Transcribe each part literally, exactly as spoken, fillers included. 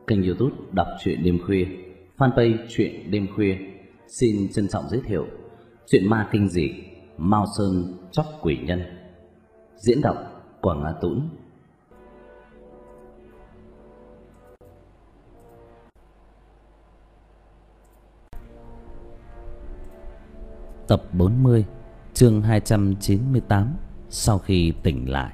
kênh YouTube đọc truyện đêm khuya, fanpage truyện đêm khuya xin trân trọng giới thiệu truyện ma kinh dị Mao Sơn Chóc Quỷ Nhân, diễn đọc Quảng Á Tũng. Tập bốn mươi, chương hai trăm chín mươi tám. Sau khi tỉnh lại.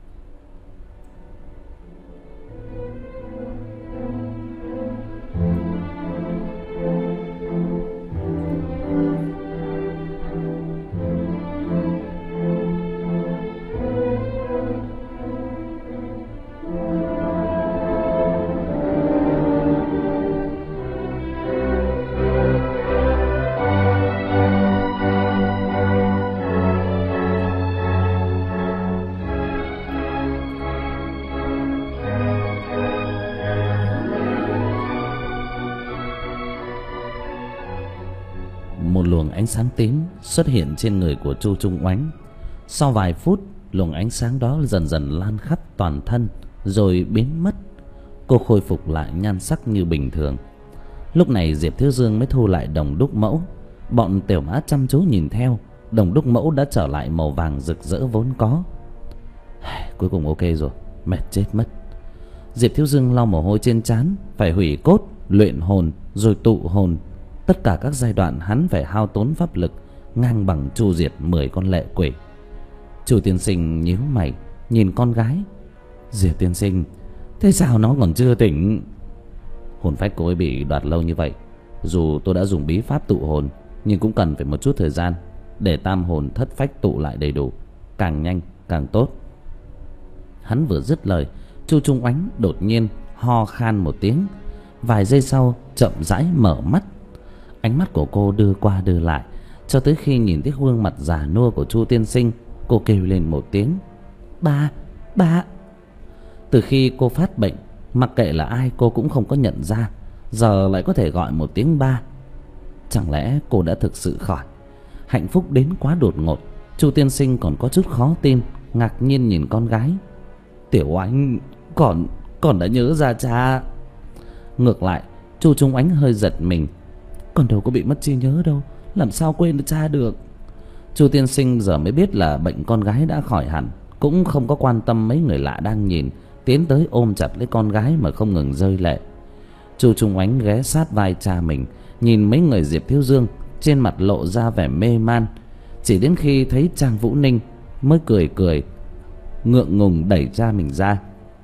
Một luồng ánh sáng tím xuất hiện trên người của Chu Trung Oánh. Sau vài phút, luồng ánh sáng đó dần dần lan khắp toàn thân rồi biến mất. Cô khôi phục lại nhan sắc như bình thường. Lúc này Diệp Thiếu Dương mới thu lại đồng đúc mẫu. Bọn tiểu mã chăm chú nhìn theo, đồng đúc mẫu đã trở lại màu vàng rực rỡ vốn có. Cuối cùng ok rồi, mệt chết mất. Diệp Thiếu Dương lau mồ hôi trên trán. Phải hủy cốt, luyện hồn, rồi tụ hồn. Tất cả các giai đoạn hắn phải hao tốn pháp lực ngang bằng chu diệt mười con lệ quỷ. Chu tiên sinh nhíu mày nhìn con gái. Diệp tiên sinh, thế sao nó còn chưa tỉnh? Hồn phách cô ấy bị đoạt lâu như vậy, dù tôi đã dùng bí pháp tụ hồn, nhưng cũng cần phải một chút thời gian để tam hồn thất phách tụ lại đầy đủ, càng nhanh càng tốt. Hắn vừa dứt lời, Chu Trung Oánh đột nhiên ho khan một tiếng. Vài giây sau chậm rãi mở mắt. Ánh mắt của cô đưa qua đưa lại, cho tới khi nhìn thấy gương mặt già nua của Chu tiên sinh, cô kêu lên một tiếng: Ba, ba. Từ khi cô phát bệnh, mặc kệ là ai cô cũng không có nhận ra, giờ lại có thể gọi một tiếng ba. Chẳng lẽ cô đã thực sự khỏi? Hạnh phúc đến quá đột ngột. Chu tiên sinh còn có chút khó tin, ngạc nhiên nhìn con gái. Tiểu Oánh, còn còn đã nhớ ra cha. Ngược lại, Chu Trung Oánh hơi giật mình. Con đâu có bị mất trí nhớ đâu, làm sao quên được cha được. Chu tiên sinh giờ mới biết là bệnh con gái đã khỏi hẳn, cũng không có quan tâm mấy người lạ đang nhìn, tiến tới ôm chặt lấy con gái mà không ngừng rơi lệ. Chu Trung Oánh ghé sát vai cha mình, nhìn mấy người Diệp Thiếu Dương, trên mặt lộ ra vẻ mê man. Chỉ đến khi thấy Trang Vũ Ninh mới cười cười, ngượng ngùng đẩy cha mình ra.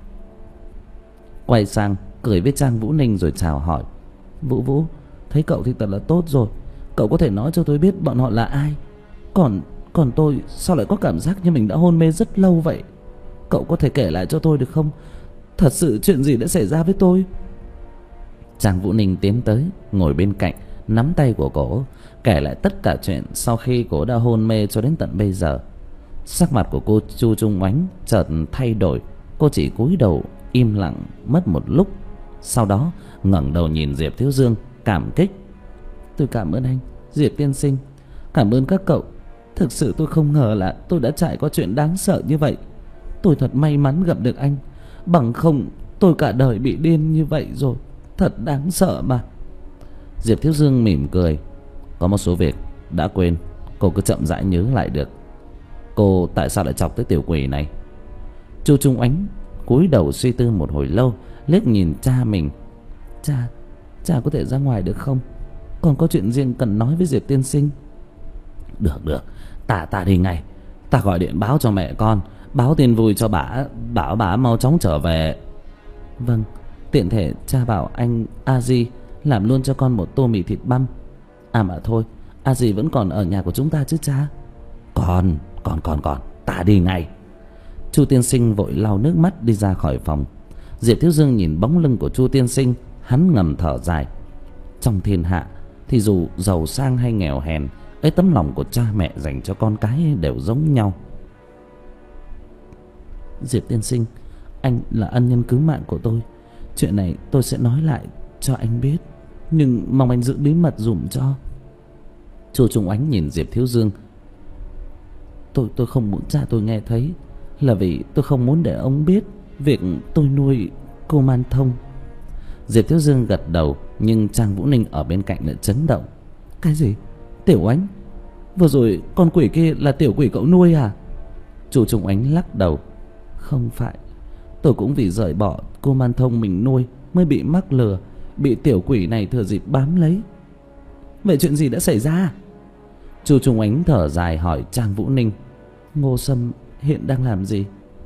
Quay sang cười với Trang Vũ Ninh rồi chào hỏi. Vũ Vũ, thấy cậu thì thật là tốt rồi. Cậu có thể nói cho tôi biết bọn họ là ai? Còn còn tôi sao lại có cảm giác như mình đã hôn mê rất lâu vậy? Cậu có thể kể lại cho tôi được không? Thật sự chuyện gì đã xảy ra với tôi? Trang Vũ Ninh tiến tới, ngồi bên cạnh, nắm tay của cổ, kể lại tất cả chuyện sau khi cô đã hôn mê cho đến tận bây giờ. Sắc mặt của cô Chu Trung Oánh chợt thay đổi. Cô chỉ cúi đầu im lặng mất một lúc, sau đó ngẩng đầu nhìn Diệp Thiếu Dương, cảm kích. Tôi cảm ơn anh, Diệp tiên sinh. Cảm ơn các cậu. Thực sự tôi không ngờ là tôi đã trải qua chuyện đáng sợ như vậy. Tôi thật may mắn gặp được anh, bằng không tôi cả đời bị điên như vậy rồi. Thật đáng sợ mà. Diệp Thiếu Dương mỉm cười. Có một số việc đã quên, cô cứ chậm rãi nhớ lại được. Cô tại sao lại chọc tới tiểu quỷ này? Chu Trung Oánh cúi đầu suy tư một hồi lâu, liếc nhìn cha mình. Cha, cha có thể ra ngoài được không? Còn có chuyện riêng cần nói với Diệp tiên sinh. Được được, ta ta đi ngay. Ta gọi điện báo cho mẹ con, báo tin vui cho bà, bảo bà mau chóng trở về. Vâng, tiện thể cha bảo anh A Di làm luôn cho con một tô mì thịt băm. À mà thôi, A Di vẫn còn ở nhà của chúng ta chứ cha? Còn, còn còn còn, ta đi ngay. Chu tiên sinh vội lau nước mắt đi ra khỏi phòng. Diệp Thiếu Dương nhìn bóng lưng của Chu tiên sinh, hắn ngầm thở dài. Trong thiên hạ thì dù giàu sang hay nghèo hèn ấy, tấm lòng của cha mẹ dành cho con cái đều giống nhau. Diệp tiên sinh, anh là ân nhân cứu mạng của tôi. Chuyện này tôi sẽ nói lại cho anh biết, nhưng mong anh giữ bí mật dùm cho. Chu Trung Oánh nhìn Diệp Thiếu Dương. Tôi tôi không muốn cha tôi nghe thấy, là vì tôi không muốn để ông biết việc tôi nuôi cô Man Thông. Diệp Thiếu Dương gật đầu, nhưng Trang Vũ Ninh ở bên cạnh lại chấn động. Cái gì? Tiểu Oánh? Vừa rồi con quỷ kia là tiểu quỷ cậu nuôi à? Chu Trung Oánh lắc đầu. Không phải, tôi cũng vì rời bỏ cô Man Thông mình nuôi mới bị mắc lừa, bị tiểu quỷ này thừa dịp bám lấy. Vậy chuyện gì đã xảy ra? Chu Trung Oánh thở dài hỏi Trang Vũ Ninh. Ngô Sâm hiện đang làm gì?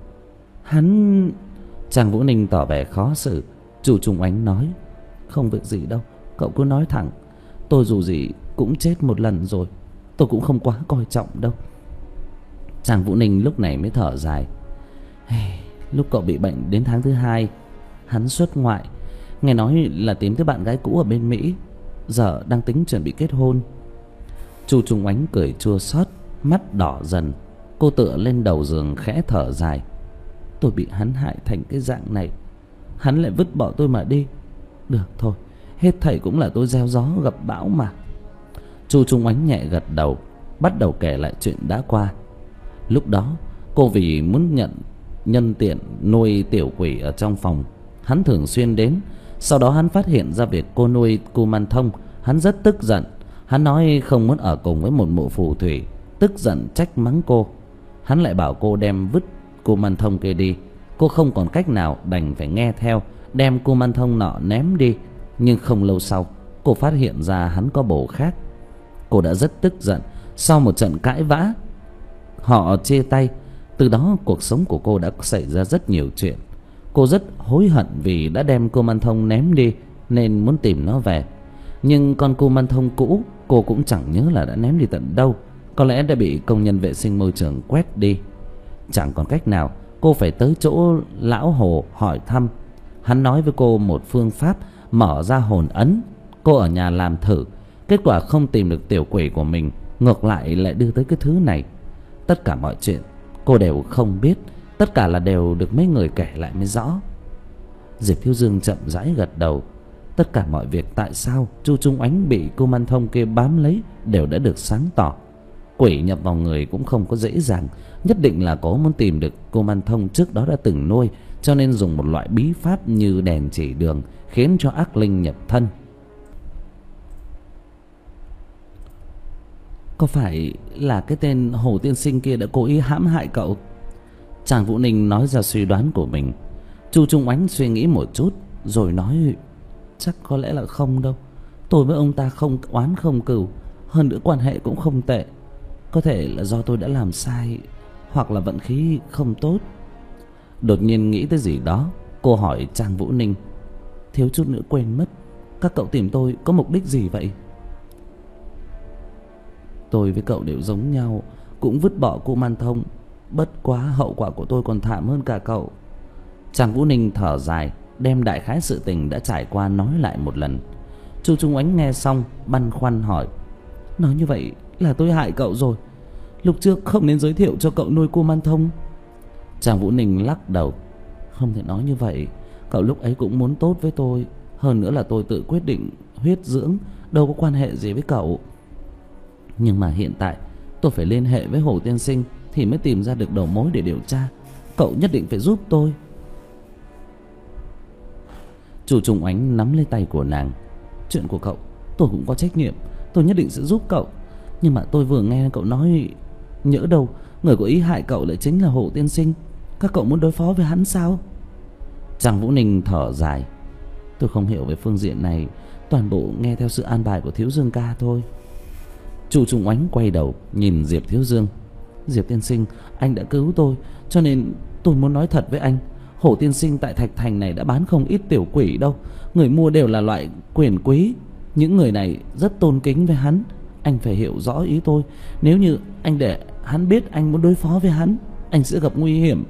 Hắn... Trang Vũ Ninh tỏ vẻ khó xử. Chu Trung Oánh nói. Không việc gì đâu, cậu cứ nói thẳng. Tôi dù gì cũng chết một lần rồi, tôi cũng không quá coi trọng đâu. Trang Vũ Ninh lúc này mới thở dài. Hey, lúc cậu bị bệnh đến tháng thứ hai, hắn xuất ngoại, nghe nói là tìm tới bạn gái cũ ở bên Mỹ, giờ đang tính chuẩn bị kết hôn. Chu Trung Oánh cười chua xót, mắt đỏ dần. Cô tựa lên đầu giường khẽ thở dài. Tôi bị hắn hại thành cái dạng này, hắn lại vứt bỏ tôi mà đi. Được thôi, hết thảy cũng là tôi gieo gió gặp bão mà. Chu Trung Oánh nhẹ gật đầu, bắt đầu kể lại chuyện đã qua. Lúc đó cô vì muốn nhận nhân tiện nuôi tiểu quỷ ở trong phòng, hắn thường xuyên đến. Sau đó hắn phát hiện ra việc cô nuôi cô Man Thông, hắn rất tức giận. Hắn nói không muốn ở cùng với một mụ phù thủy, tức giận trách mắng cô. Hắn lại bảo cô đem vứt cô Man Thông kia đi. Cô không còn cách nào, đành phải nghe theo, đem cô Man Thông nọ ném đi. Nhưng không lâu sau, cô phát hiện ra hắn có bồ khác. Cô đã rất tức giận. Sau một trận cãi vã, họ chia tay. Từ đó cuộc sống của cô đã xảy ra rất nhiều chuyện. Cô rất hối hận vì đã đem cô Man Thông ném đi, nên muốn tìm nó về. Nhưng con cô Man Thông cũ cô cũng chẳng nhớ là đã ném đi tận đâu. Có lẽ đã bị công nhân vệ sinh môi trường quét đi. Chẳng còn cách nào, cô phải tới chỗ lão Hồ hỏi thăm. Hắn nói với cô một phương pháp mở ra hồn ấn. Cô ở nhà làm thử, kết quả không tìm được tiểu quỷ của mình, ngược lại lại đưa tới cái thứ này. Tất cả mọi chuyện cô đều không biết, tất cả là đều được mấy người kể lại mới rõ. Diệp Thiếu Dương chậm rãi gật đầu. Tất cả mọi việc tại sao Chu Trung Oánh bị cô Man Thông kia bám lấy đều đã được sáng tỏ. Quỷ nhập vào người cũng không có dễ dàng, nhất định là có muốn tìm được cô Man Thông trước đó đã từng nuôi, cho nên dùng một loại bí pháp như đèn chỉ đường khiến cho ác linh nhập thân. Có phải là cái tên Hồ tiên sinh kia đã cố ý hãm hại cậu? Trang Vũ Ninh nói ra suy đoán của mình. Chu Trung Oánh suy nghĩ một chút rồi nói. Chắc có lẽ là không đâu. Tôi với ông ta không oán không cừu, hơn nữa quan hệ cũng không tệ. Có thể là do tôi đã làm sai, hoặc là vận khí không tốt. Đột nhiên nghĩ tới gì đó, cô hỏi Trang Vũ Ninh. Thiếu chút nữa quên mất, các cậu tìm tôi có mục đích gì vậy? Tôi với cậu đều giống nhau, cũng vứt bỏ cô Man Thông. Bất quá hậu quả của tôi còn thảm hơn cả cậu. Trang Vũ Ninh thở dài, đem đại khái sự tình đã trải qua nói lại một lần. Chu Trung Oánh nghe xong băn khoăn hỏi. Nói như vậy là tôi hại cậu rồi. Lúc trước không nên giới thiệu cho cậu nuôi cô Man Thông. Trang Vũ Ninh lắc đầu. Không thể nói như vậy, cậu lúc ấy cũng muốn tốt với tôi. Hơn nữa là tôi tự quyết định huyết dưỡng, đâu có quan hệ gì với cậu. Nhưng mà hiện tại tôi phải liên hệ với Hồ tiên sinh thì mới tìm ra được đầu mối để điều tra. Cậu nhất định phải giúp tôi. Chu Trung Oánh nắm lấy tay của nàng. Chuyện của cậu tôi cũng có trách nhiệm, tôi nhất định sẽ giúp cậu. Nhưng mà tôi vừa nghe cậu nói, nhỡ đâu người có ý hại cậu lại chính là Hồ tiên sinh. Các cậu muốn đối phó với hắn sao? Trang Vũ Ninh thở dài. Tôi không hiểu về phương diện này, toàn bộ nghe theo sự an bài của Thiếu Dương ca thôi. Chu Trung Oánh quay đầu nhìn Diệp Thiếu Dương. Diệp tiên sinh, anh đã cứu tôi, cho nên tôi muốn nói thật với anh. Hổ tiên sinh tại Thạch Thành này đã bán không ít tiểu quỷ đâu. Người mua đều là loại quyền quý. Những người này rất tôn kính với hắn. Anh phải hiểu rõ ý tôi. Nếu như anh để hắn biết anh muốn đối phó với hắn, anh sẽ gặp nguy hiểm.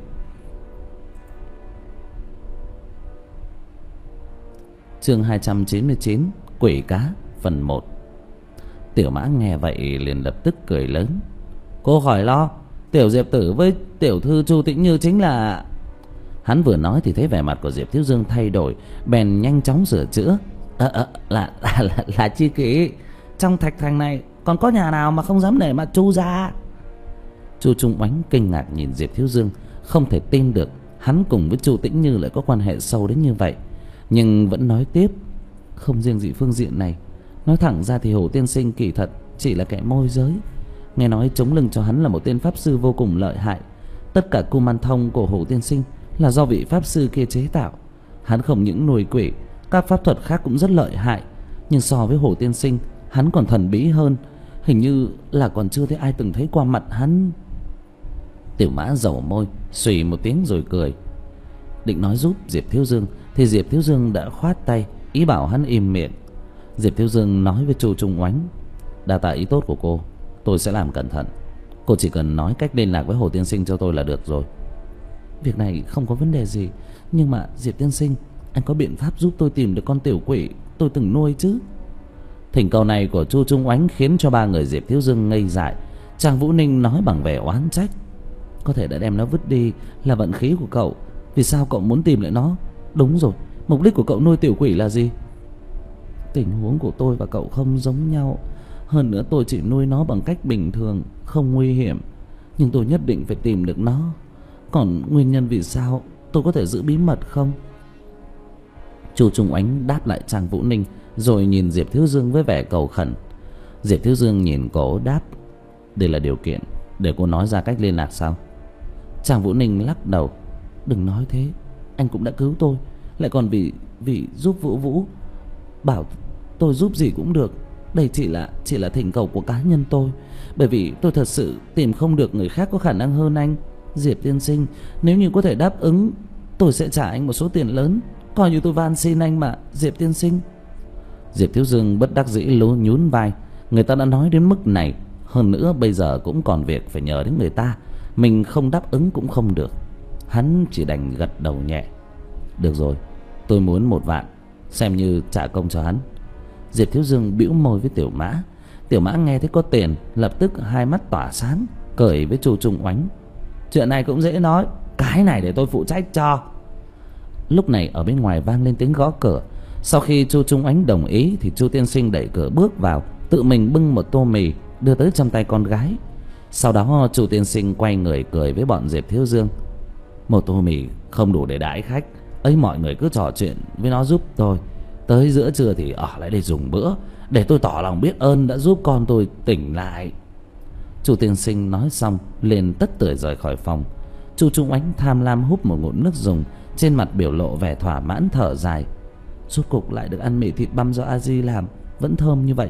Chương hai trăm chín mươi chín, Quỷ cá, phần một. Tiểu Mã nghe vậy liền lập tức cười lớn. Cô khỏi lo, tiểu Diệp tử với tiểu thư Chu Tĩnh Như chính là... Hắn vừa nói thì thấy vẻ mặt của Diệp Thiếu Dương thay đổi, bèn nhanh chóng sửa chữa. Ờ à, à, là, là, là, là chi kỷ. Trong Thạch Thành này còn có nhà nào mà không dám để mặt Chu ra? Chu Trung Oánh kinh ngạc nhìn Diệp Thiếu Dương, không thể tin được hắn cùng với Chu Tĩnh Như lại có quan hệ sâu đến như vậy. nhưng vẫn nói tiếp. Không riêng gì phương diện này, nói thẳng ra thì Hồ tiên sinh kỳ thật chỉ là kẻ môi giới. Nghe nói chống lưng cho hắn là một tên pháp sư vô cùng lợi hại. Tất cả kuman thông của Hồ tiên sinh là do vị pháp sư kia chế tạo. Hắn không những nuôi quỷ, các pháp thuật khác cũng rất lợi hại, nhưng so với Hồ tiên sinh, hắn còn thần bí hơn. Hình như là còn chưa thấy ai từng thấy qua mặt hắn. Tiểu Mã dầu môi, xùy một tiếng rồi cười. Định nói giúp Diệp Thiếu Dương thì Diệp Thiếu Dương đã khoát tay, ý bảo hắn im miệng. Diệp Thiếu Dương nói với Chu Trung Oánh: đa tạ ý tốt của cô, tôi sẽ làm cẩn thận. Cô chỉ cần nói cách liên lạc với Hồ tiên sinh cho tôi là được rồi. Việc này không có vấn đề gì, nhưng mà Diệp tiên sinh, anh có biện pháp giúp tôi tìm được con tiểu quỷ tôi từng nuôi chứ? Thỉnh cầu này của Chu Trung Oánh khiến cho ba người Diệp Thiếu Dương ngây dại. Trang Vũ Ninh nói bằng vẻ oán trách: có thể đã đem nó vứt đi là vận khí của cậu, vì sao cậu muốn tìm lại nó? Đúng rồi, mục đích của cậu nuôi tiểu quỷ là gì? Tình huống của tôi và cậu không giống nhau. Hơn nữa tôi chỉ nuôi nó bằng cách bình thường, không nguy hiểm, nhưng tôi nhất định phải tìm được nó. Còn nguyên nhân vì sao tôi có thể giữ bí mật không? Chu Trung Oánh đáp lại Trang Vũ Ninh, rồi nhìn Diệp Thiếu Dương với vẻ cầu khẩn. Diệp Thiếu Dương nhìn cô đáp: đây là điều kiện để cô nói ra cách liên lạc sao? Trang Vũ Ninh lắc đầu: đừng nói thế, anh cũng đã cứu tôi, lại còn vì vì giúp Vũ Vũ, bảo tôi giúp gì cũng được. Đây chỉ là chỉ là thỉnh cầu của cá nhân tôi, bởi vì tôi thật sự tìm không được người khác có khả năng hơn anh. Diệp tiên sinh, nếu như có thể đáp ứng, tôi sẽ trả anh một số tiền lớn, coi như tôi van xin anh mà, Diệp tiên sinh. Diệp Thiếu Dương bất đắc dĩ lú nhún vai. Người ta đã nói đến mức này, hơn nữa bây giờ cũng còn việc phải nhờ đến người ta, mình không đáp ứng cũng không được. Hắn chỉ đành gật đầu nhẹ: được rồi, tôi muốn một vạn, xem như trả công cho hắn. Diệp Thiếu Dương bĩu môi với Tiểu Mã. Tiểu Mã nghe thấy có tiền, lập tức hai mắt tỏa sáng, cười với Chu Trung Oánh: chuyện này cũng dễ nói, cái này để tôi phụ trách cho. Lúc này ở bên ngoài vang lên tiếng gõ cửa. Sau khi Chu Trung Oánh đồng ý thì Chu tiên sinh đẩy cửa bước vào, tự mình bưng một tô mì đưa tới trong tay con gái. Sau đó Chu tiên sinh quay người cười với bọn Diệp Thiếu Dương: một tô mì không đủ để đãi khách ấy, mọi người cứ trò chuyện với nó giúp tôi, tới giữa trưa thì ở lại đây dùng bữa, để tôi tỏ lòng biết ơn đã giúp con tôi tỉnh lại. Chu tiên sinh nói xong liền tất tưởi rời khỏi phòng. Chu Trung Oánh tham lam húp một ngụm nước dùng, trên mặt biểu lộ vẻ thỏa mãn, thở dài: rốt cục lại được ăn mì thịt băm do A Di làm, vẫn thơm như vậy.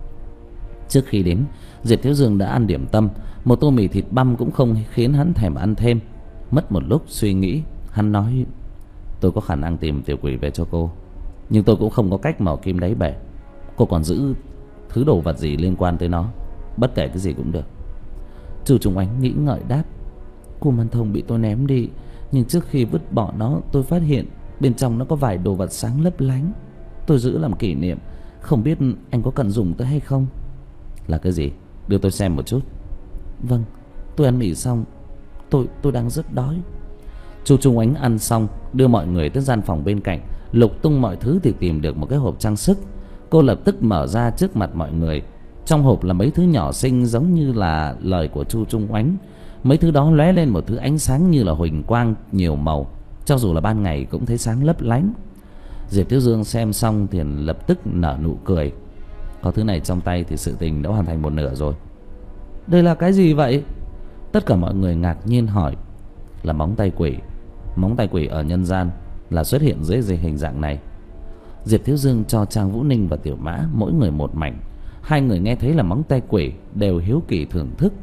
Trước khi đến, Diệp Thiếu Dương đã ăn điểm tâm, một tô mì thịt băm cũng không khiến hắn thèm ăn thêm. Mất một lúc suy nghĩ, hắn nói: tôi có khả năng tìm tiểu quỷ về cho cô, nhưng tôi cũng không có cách mò kim đáy bể. Cô còn giữ thứ đồ vật gì liên quan tới nó, bất kể cái gì cũng được. Chu Trung Oánh nghĩ ngợi đáp: kuman thông bị tôi ném đi, nhưng trước khi vứt bỏ nó tôi phát hiện bên trong nó có vài đồ vật sáng lấp lánh. Tôi giữ làm kỷ niệm, không biết anh có cần dùng tới hay không? Là cái gì? Đưa tôi xem một chút. Vâng, tôi ăn mì xong, Tôi tôi đang rất đói. Chu Trung Oánh ăn xong, đưa mọi người tới gian phòng bên cạnh, lục tung mọi thứ thì tìm được một cái hộp trang sức. Cô lập tức mở ra trước mặt mọi người. Trong hộp là mấy thứ nhỏ xinh giống như là lời của Chu Trung Oánh. Mấy thứ đó lóe lên một thứ ánh sáng như là huỳnh quang nhiều màu, cho dù là ban ngày cũng thấy sáng lấp lánh. Diệp Thiếu Dương xem xong thì lập tức nở nụ cười. Có thứ này trong tay thì sự tình đã hoàn thành một nửa rồi. Đây là cái gì vậy? Tất cả mọi người ngạc nhiên hỏi. Là móng tay quỷ. Móng tay quỷ ở nhân gian là xuất hiện dưới dưới hình dạng này. Diệp Thiếu Dương cho Trang Vũ Ninh và Tiểu Mã mỗi người một mảnh. Hai người nghe thấy là móng tay quỷ đều hiếu kỳ thưởng thức.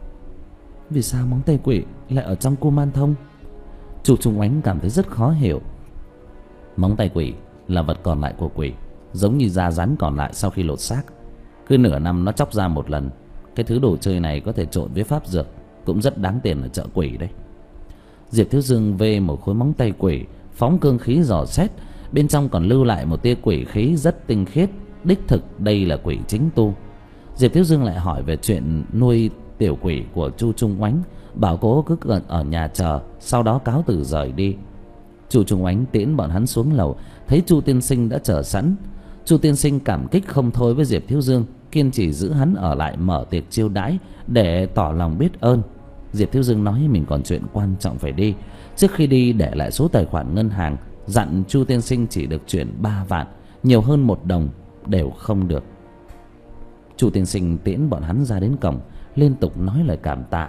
Vì sao móng tay quỷ lại ở trong kuman thông? Chu Trung Oánh cảm thấy rất khó hiểu. Móng tay quỷ là vật còn lại của quỷ, giống như da rắn còn lại sau khi lột xác. Cứ nửa năm nó chóc ra một lần. Cái thứ đồ chơi này có thể trộn với pháp dược, cũng rất đáng tiền ở chợ quỷ đấy. Diệp Thiếu Dương vê một khối móng tay quỷ, phóng cương khí dò xét, bên trong còn lưu lại một tia quỷ khí rất tinh khiết. Đích thực đây là quỷ chính tu. Diệp Thiếu Dương lại hỏi về chuyện nuôi tiểu quỷ của Chu Trung Oánh, bảo cố cứ gần ở nhà chờ, sau đó cáo từ rời đi. Chu Trung Oánh tiễn bọn hắn xuống lầu, thấy Chu tiên sinh đã chờ sẵn. Chu tiên sinh cảm kích không thôi với Diệp Thiếu Dương, kiên trì giữ hắn ở lại mở tiệc chiêu đãi để tỏ lòng biết ơn. Diệp Thiếu Dương nói mình còn chuyện quan trọng phải đi, trước khi đi để lại số tài khoản ngân hàng dặn Chu tiên sinh chỉ được chuyển ba vạn, nhiều hơn một đồng đều không được. Chu tiên sinh tiễn bọn hắn ra đến cổng, liên tục nói lời cảm tạ.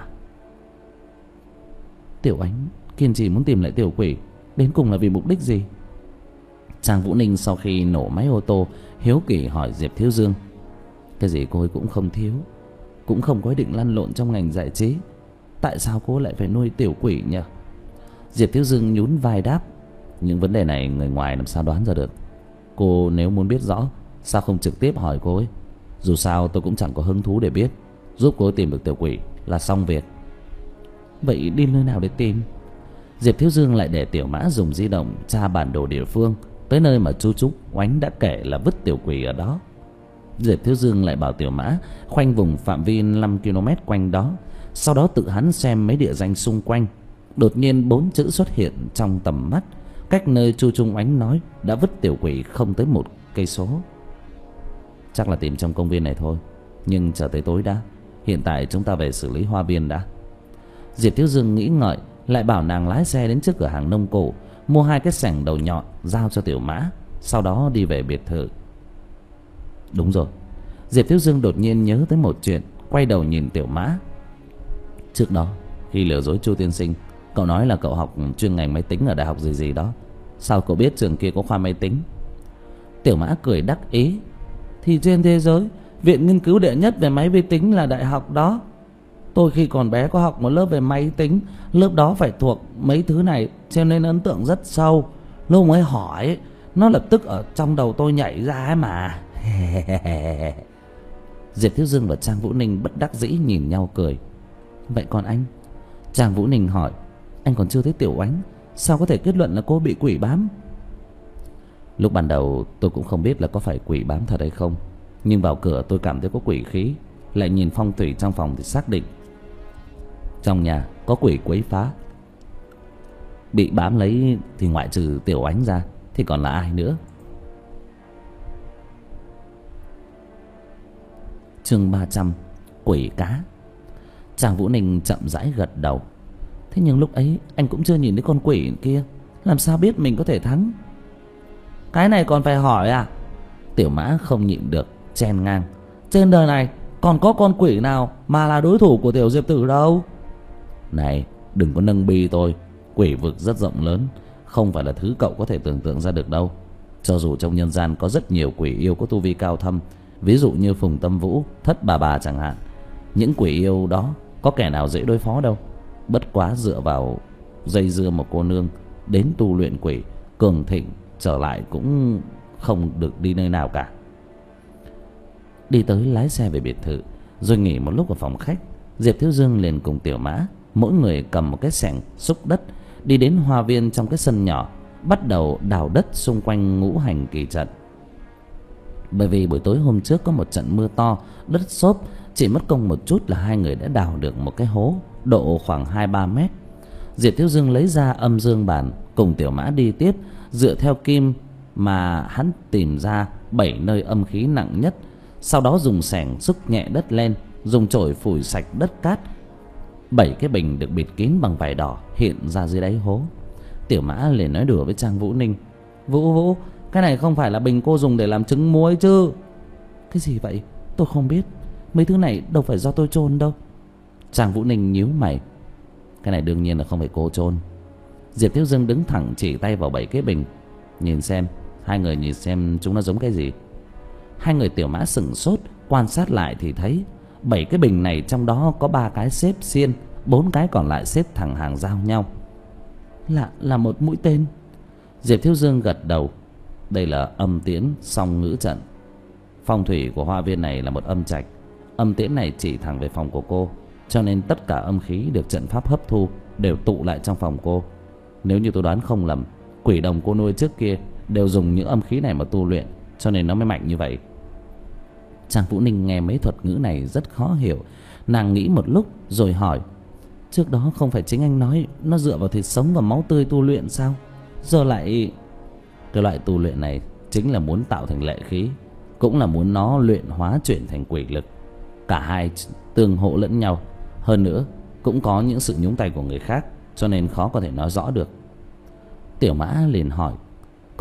Tiểu Ánh kiên trì muốn tìm lại tiểu quỷ, đến cùng là vì mục đích gì? Trang Vũ Ninh sau khi nổ máy ô tô, hiếu kỳ hỏi Diệp Thiếu Dương. Cái gì cô ấy cũng không thiếu, cũng không có ý định lăn lộn trong ngành giải trí. Tại sao cô lại phải nuôi tiểu quỷ nhỉ? Diệp Thiếu Dương nhún vai đáp. Những vấn đề này người ngoài làm sao đoán ra được. Cô nếu muốn biết rõ, sao không trực tiếp hỏi cô ấy? Dù sao tôi cũng chẳng có hứng thú để biết. Giúp cô ấy tìm được tiểu quỷ là xong việc. Vậy đi nơi nào để tìm? Diệp Thiếu Dương lại để Tiểu Mã dùng di động tra bản đồ địa phương tới nơi mà Chu Trúc Oánh đã kể là vứt tiểu quỷ ở đó. Diệp Thiếu Dương lại bảo Tiểu Mã khoanh vùng phạm vi năm ki lô mét quanh đó, sau đó tự hắn xem mấy địa danh xung quanh. Đột nhiên bốn chữ xuất hiện trong tầm mắt, cách nơi Chu Trung Oánh nói đã vứt tiểu quỷ không tới một cây số. Chắc là tìm trong công viên này thôi, nhưng chờ tới tối đã. Hiện tại chúng ta về xử lý hoa viên đã. Diệp Thiếu Dương nghĩ ngợi, lại bảo nàng lái xe đến trước cửa hàng nông cụ, mua hai cái xẻng đầu nhọn giao cho Tiểu Mã, sau đó đi về biệt thự. Đúng rồi, Diệp Thiếu Dương đột nhiên nhớ tới một chuyện, quay đầu nhìn Tiểu Mã. Trước đó khi lừa dối Chu tiên sinh, cậu nói là cậu học chuyên ngành máy tính ở đại học gì gì đó. Sao cậu biết trường kia có khoa máy tính? Tiểu Mã cười đắc ý. Thì trên thế giới, viện nghiên cứu đệ nhất về máy vi tính là đại học đó. Tôi khi còn bé có học một lớp về máy tính, lớp đó phải thuộc mấy thứ này, cho nên ấn tượng rất sâu. Lúc mới hỏi, nó lập tức ở trong đầu tôi nhảy ra ấy mà. Diệp Thiếu Dương và Trang Vũ Ninh bất đắc dĩ nhìn nhau cười. Vậy còn anh? Trang Vũ Ninh hỏi. Anh còn chưa thấy Tiểu Oánh, sao có thể kết luận là cô bị quỷ bám? Lúc ban đầu tôi cũng không biết là có phải quỷ bám thật hay không, nhưng vào cửa tôi cảm thấy có quỷ khí, lại nhìn phong thủy trong phòng thì xác định trong nhà có quỷ quấy phá. Bị bám lấy thì ngoại trừ Tiểu Oánh ra thì còn là ai nữa? Chương ba trăm, quỷ cá. Trang Vũ Ninh chậm rãi gật đầu. Thế nhưng lúc ấy anh cũng chưa nhìn thấy con quỷ kia, làm sao biết mình có thể thắng? Cái này còn phải hỏi à? Tiểu Mã không nhịn được chen ngang. Trên đời này còn có con quỷ nào mà là đối thủ của tiểu Diệp Tử đâu. Này, đừng có nâng bi tôi. Quỷ vực rất rộng lớn, không phải là thứ cậu có thể tưởng tượng ra được đâu. Cho dù trong nhân gian có rất nhiều quỷ yêu có tu vi cao thâm, ví dụ như Phùng Tâm Vũ, Thất Bà Bà chẳng hạn, những quỷ yêu đó có kẻ nào dễ đối phó đâu. Bất quá dựa vào dây dưa một cô nương đến tu luyện quỷ, cường thịnh trở lại cũng không được đi nơi nào cả. Đi tới lái xe về biệt thự, rồi nghỉ một lúc ở phòng khách. Diệp Thiếu Dương liền cùng Tiểu Mã, mỗi người cầm một cái xẻng xúc đất, đi đến hoa viên trong cái sân nhỏ, bắt đầu đào đất xung quanh ngũ hành kỳ trận. Bởi vì buổi tối hôm trước có một trận mưa to, đất xốp, chỉ mất công một chút là hai người đã đào được một cái hố độ khoảng hai ba mét. Diệp Thiếu Dương lấy ra âm dương bản, cùng Tiểu Mã đi tiếp, dựa theo kim mà hắn tìm ra bảy nơi âm khí nặng nhất, sau đó dùng xẻng xúc nhẹ đất lên, dùng chổi phủi sạch đất cát. Bảy cái bình được bịt kín bằng vải đỏ hiện ra dưới đáy hố. Tiểu Mã liền nói đùa với Trang Vũ Ninh. Vũ Vũ, cái này không phải là bình cô dùng để làm trứng muối chứ? Cái gì vậy? Tôi không biết. Mấy thứ này đâu phải do tôi chôn đâu. Trang Vũ Ninh nhíu mày. Cái này đương nhiên là không phải cô chôn. Diệp Thiếu Dương đứng thẳng chỉ tay vào bảy cái bình. Nhìn xem, hai người nhìn xem chúng nó giống cái gì. Hai người Tiểu Mã sửng sốt, quan sát lại thì thấy bảy cái bình này trong đó có ba cái xếp xiên, bốn cái còn lại xếp thẳng hàng giao nhau. Là là một mũi tên. Diệp Thiếu Dương gật đầu. Đây là âm tiễn song ngữ trận. Phong thủy của hoa viên này là một âm trạch. Âm tiễn này chỉ thẳng về phòng của cô, cho nên tất cả âm khí được trận pháp hấp thu đều tụ lại trong phòng cô. Nếu như tôi đoán không lầm, quỷ đồng cô nuôi trước kia đều dùng những âm khí này mà tu luyện, cho nên nó mới mạnh như vậy. Trang Vũ Ninh nghe mấy thuật ngữ này rất khó hiểu. Nàng nghĩ một lúc rồi hỏi. Trước đó không phải chính anh nói nó dựa vào thịt sống và máu tươi tu luyện sao? Giờ lại... Cái loại tu luyện này chính là muốn tạo thành lệ khí, cũng là muốn nó luyện hóa chuyển thành quỷ lực. Cả hai tương hỗ lẫn nhau. Hơn nữa cũng có những sự nhúng tay của người khác, cho nên khó có thể nói rõ được. Tiểu Mã liền hỏi.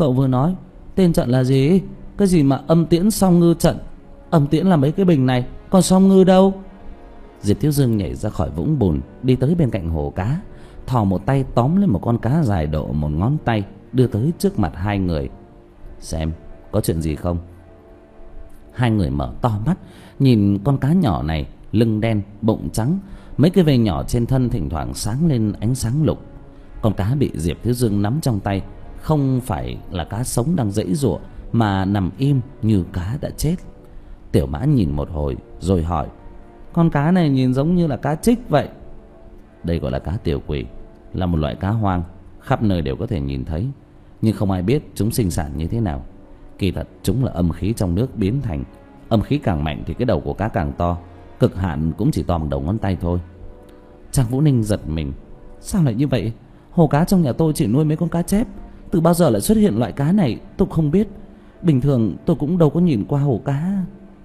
Cậu vừa nói tên trận là gì? Cái gì mà âm tiễn song ngư trận? Âm tiễn là mấy cái bình này, còn song ngư đâu? Diệp Thiếu Dương nhảy ra khỏi vũng bùn, đi tới bên cạnh hồ cá, thò một tay tóm lên một con cá dài độ một ngón tay, đưa tới trước mặt hai người. Xem có chuyện gì không? Hai người mở to mắt nhìn con cá nhỏ này, lưng đen, bụng trắng, mấy cái vây nhỏ trên thân thỉnh thoảng sáng lên ánh sáng lục. Con cá bị Diệp Thiếu Dương nắm trong tay không phải là cá sống đang giãy giụa, mà nằm im như cá đã chết. Tiểu Mã nhìn một hồi rồi hỏi: con cá này nhìn giống như là cá trích vậy. Đây gọi là cá tiểu quỷ, là một loại cá hoang, khắp nơi đều có thể nhìn thấy, nhưng không ai biết chúng sinh sản như thế nào. Kỳ thật chúng là âm khí trong nước biến thành. Âm khí càng mạnh thì cái đầu của cá càng to, cực hạn cũng chỉ to bằng đầu ngón tay thôi. Trang Vũ Ninh giật mình: sao lại như vậy? Hồ cá trong nhà tôi chỉ nuôi mấy con cá chép, từ bao giờ lại xuất hiện loại cá này tôi không biết. Bình thường tôi cũng đâu có nhìn qua hồ cá.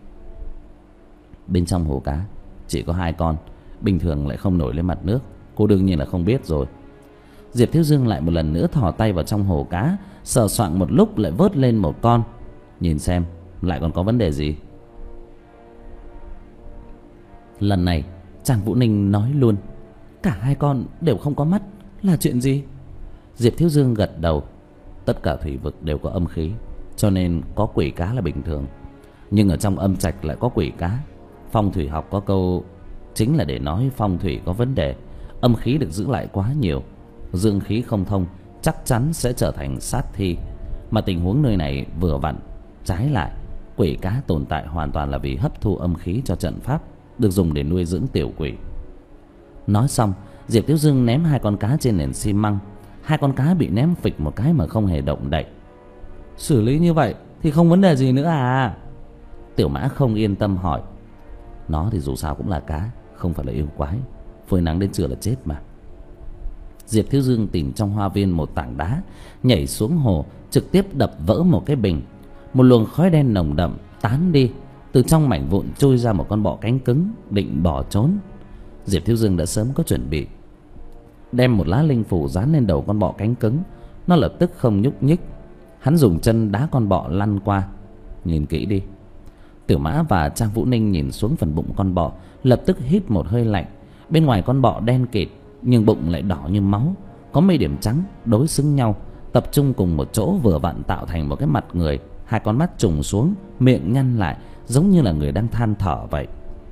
Bên trong hồ cá chỉ có hai con, bình thường lại không nổi lên mặt nước, cô đương nhiên là không biết rồi. Diệp Thiếu Dương lại một lần nữa thò tay vào trong hồ cá, sờ soạng một lúc lại vớt lên một con. Nhìn xem lại còn có vấn đề gì. Lần này Trang Vũ Ninh nói luôn: cả hai con đều không có mắt, là chuyện gì? Diệp Thiếu Dương gật đầu: tất cả thủy vực đều có âm khí, cho nên có quỷ cá là bình thường. Nhưng ở trong âm trạch lại có quỷ cá. Phong thủy học có câu chính là để nói phong thủy có vấn đề, âm khí được giữ lại quá nhiều, dương khí không thông, chắc chắn sẽ trở thành sát thi. Mà tình huống nơi này vừa vặn trái lại, quỷ cá tồn tại hoàn toàn là vì hấp thu âm khí cho trận pháp, được dùng để nuôi dưỡng tiểu quỷ. Nói xong, Diệp Thiếu Dương ném hai con cá trên nền xi măng. Hai con cá bị ném phịch một cái mà không hề động đậy. Xử lý như vậy thì không vấn đề gì nữa à? Tiểu Mã không yên tâm hỏi: nó thì dù sao cũng là cá, không phải là yêu quái, phơi nắng đến trưa là chết mà. Diệp Thiếu Dương tìm trong hoa viên một tảng đá, nhảy xuống hồ, trực tiếp đập vỡ một cái bình. Một luồng khói đen nồng đậm tán đi, từ trong mảnh vụn trôi ra một con bọ cánh cứng định bỏ trốn. Diệp Thiếu Dương đã sớm có chuẩn bị, đem một lá linh phủ dán lên đầu con bọ cánh cứng, nó lập tức không nhúc nhích. Hắn dùng chân đá con bọ lăn qua. Nhìn kỹ đi. Tiểu Mã và Trang Vũ Ninh nhìn xuống phần bụng con bọ, lập tức hít một hơi lạnh. Bên ngoài con bọ đen kịt, nhưng bụng lại đỏ như máu, có mấy điểm trắng đối xứng nhau, tập trung cùng một chỗ vừa vặn tạo thành một cái mặt người. Hai con mắt trùng xuống, miệng nhăn lại, giống như là người đang than thở vậy.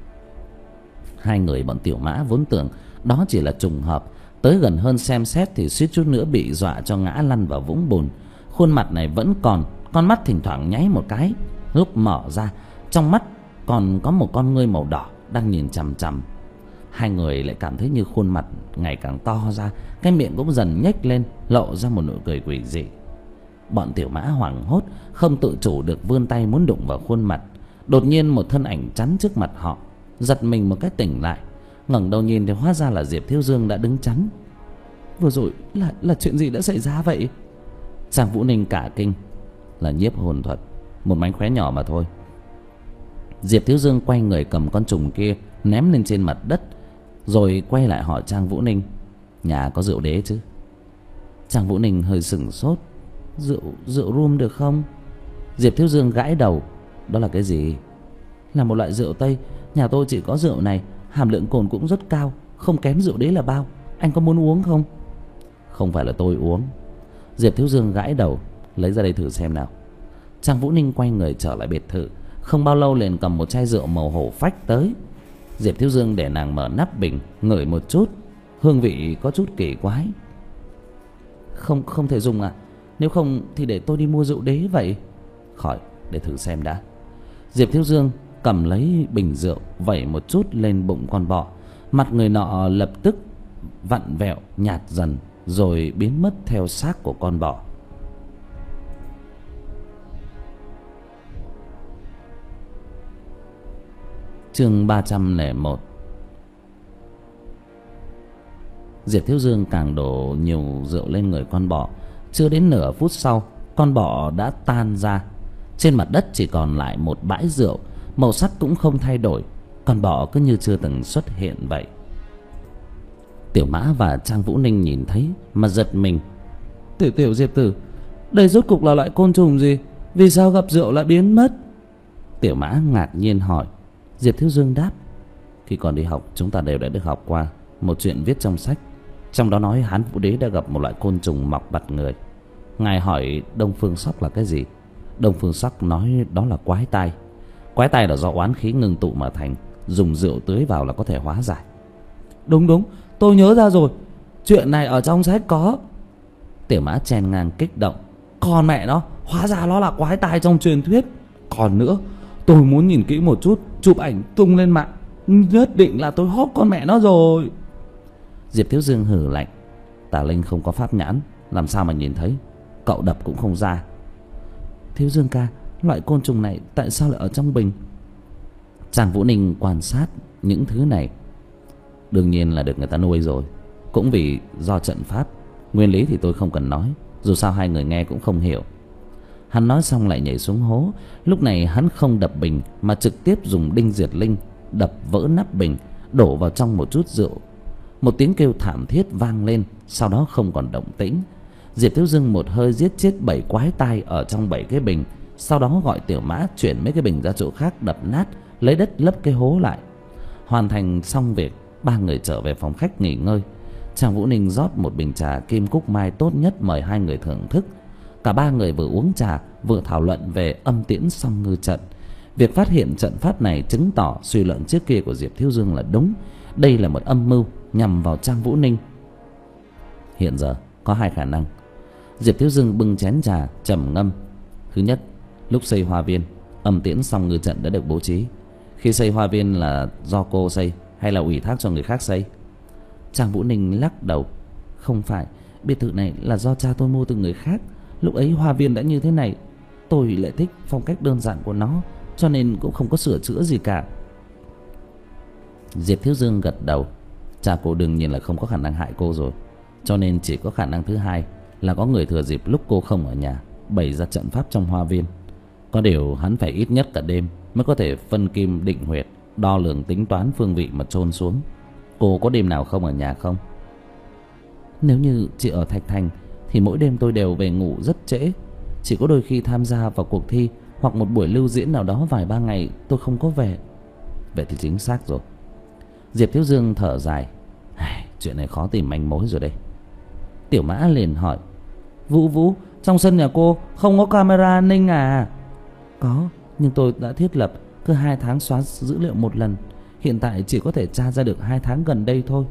Hai người bọn Tiểu Mã vốn tưởng đó chỉ là trùng hợp, tới gần hơn xem xét thì suýt chút nữa bị dọa cho ngã lăn vào vũng bùn. Khuôn mặt này vẫn còn, con mắt thỉnh thoảng nháy một cái, lúc mở ra, trong mắt còn có một con ngươi màu đỏ đang nhìn chằm chằm. Hai người lại cảm thấy như khuôn mặt ngày càng to ra, cái miệng cũng dần nhếch lên, lộ ra một nụ cười quỷ dị. Bọn Tiểu Mã hoảng hốt, không tự chủ được vươn tay muốn đụng vào khuôn mặt. Đột nhiên một thân ảnh chắn trước mặt họ, giật mình một cái tỉnh lại, ngẩng đầu nhìn thì hóa ra là Diệp Thiếu Dương đã đứng chắn. Vừa rồi là là chuyện gì đã xảy ra vậy? Trang Vũ Ninh cả kinh: là nhiếp hồn thuật, một mánh khóe nhỏ mà thôi. Diệp Thiếu Dương quay người cầm con trùng kia ném lên trên mặt đất, rồi quay lại hỏi Trang Vũ Ninh: nhà có rượu đế chứ? Trang Vũ Ninh hơi sửng sốt: Rượu, rượu rum được không? Diệp Thiếu Dương gãi đầu: đó là cái gì? Là một loại rượu Tây, nhà tôi chỉ có rượu này, hàm lượng cồn cũng rất cao, không kém rượu đế là bao. Anh có muốn uống không? Không phải là tôi uống. Diệp Thiếu Dương gãi đầu: lấy ra đây thử xem nào. Trang Vũ Ninh quay người trở lại biệt thự, không bao lâu liền cầm một chai rượu màu hổ phách tới. Diệp Thiếu Dương để nàng mở nắp bình, ngửi một chút, hương vị có chút kỳ quái. Không không thể dùng à? Nếu không thì để tôi đi mua rượu đế vậy. Khỏi, để thử xem đã. Diệp Thiếu Dương cầm lấy bình rượu, vẩy một chút lên bụng con bọ. Mặt người nọ lập tức vặn vẹo nhạt dần, rồi biến mất theo xác của con bọ. Chương ba trăm lẻ một. Diệp Thiếu Dương càng đổ nhiều rượu lên người con bọ. Chưa đến nửa phút sau, con bọ đã tan ra. Trên mặt đất chỉ còn lại một bãi rượu, màu sắc cũng không thay đổi. Con bọ cứ như chưa từng xuất hiện vậy. Tiểu Mã và Trang Vũ Ninh nhìn thấy mà giật mình. Tiểu tiểu Diệp tử, Đây rốt cục là loại côn trùng gì? Vì sao gặp rượu lại biến mất? Tiểu Mã ngạc nhiên hỏi. Diệp Thiếu Dương đáp: Khi còn đi học chúng ta đều đã được học qua một chuyện viết trong sách. Trong đó nói Hán Vũ Đế đã gặp một loại côn trùng mọc mặt người. Ngài hỏi Đông Phương Sóc là cái gì? Đông Phương Sóc nói đó là quái tai. Quái tai là do oán khí ngưng tụ mà thành, dùng rượu tưới vào là có thể hóa giải. Đúng đúng, tôi nhớ ra rồi, chuyện này ở trong sách có. Tiểu Mã chen ngang kích động: Còn mẹ nó, hóa ra nó là quái tai trong truyền thuyết. Còn nữa, tôi muốn nhìn kỹ một chút, chụp ảnh tung lên mạng, nhất định là tôi hốt con mẹ nó rồi. Diệp Thiếu Dương hừ lạnh: Tà Linh không có pháp nhãn, làm sao mà nhìn thấy? Cậu đập cũng không ra. Thiếu Dương ca, loại côn trùng này tại sao lại ở trong bình? Trang Vũ Ninh quan sát những thứ này. Đương nhiên là được người ta nuôi rồi. Cũng vì do trận pháp. Nguyên lý thì tôi không cần nói, dù sao hai người nghe cũng không hiểu. Hắn nói xong lại nhảy xuống hố. Lúc này hắn không đập bình mà trực tiếp dùng đinh diệt linh đập vỡ nắp bình, đổ vào trong một chút rượu. Một tiếng kêu thảm thiết vang lên, sau đó không còn động tĩnh. Diệp Thiếu Dương một hơi giết chết bảy quái tai ở trong bảy cái bình, sau đó gọi Tiểu Mã chuyển mấy cái bình ra chỗ khác đập nát, lấy đất lấp cái hố lại. Hoàn thành xong việc, ba người trở về phòng khách nghỉ ngơi. Trang Vũ Ninh rót một bình trà kim cúc mai tốt nhất mời hai người thưởng thức. Cả ba người vừa uống trà vừa thảo luận về âm tiễn song ngư trận. Việc phát hiện trận pháp này chứng tỏ suy luận trước kia của Diệp Thiếu Dương là đúng. Đây là một âm mưu nhằm vào Trang Vũ Ninh. Hiện giờ có hai khả năng. Diệp Thiếu Dương bưng chén trà trầm ngâm. Thứ nhất, lúc xây hoa viên, âm tiễn song ngư trận đã được bố trí. Khi xây hoa viên là do cô xây hay là ủy thác cho người khác xây? Trang Vũ Ninh lắc đầu: Không phải, biệt thự này là do cha tôi mua từ người khác. Lúc ấy hoa viên đã như thế này, tôi lại thích phong cách đơn giản của nó, cho nên cũng không có sửa chữa gì cả. Diệp Thiếu Dương gật đầu. Cha cô đương nhiên là không có khả năng hại cô rồi, cho nên chỉ có khả năng thứ hai là có người thừa dịp lúc cô không ở nhà bày ra trận pháp trong hoa viên. Có điều hắn phải ít nhất cả đêm mới có thể phân kim định huyệt, đo lường tính toán phương vị mà chôn xuống. Cô có đêm nào không ở nhà không? Nếu như chị ở Thạch Thành thì mỗi đêm tôi đều về ngủ rất trễ. Chỉ có đôi khi tham gia vào cuộc thi hoặc một buổi lưu diễn nào đó vài ba ngày tôi không có về. Vậy thì chính xác rồi. Diệp Thiếu Dương thở dài: Chuyện này khó tìm manh mối rồi đây. Tiểu Mã liền hỏi: Vũ Vũ, trong sân nhà cô không có camera an ninh à? Có, nhưng tôi đã thiết lập cứ hai tháng xóa dữ liệu một lần. Hiện tại chỉ có thể tra ra được hai tháng gần đây thôi.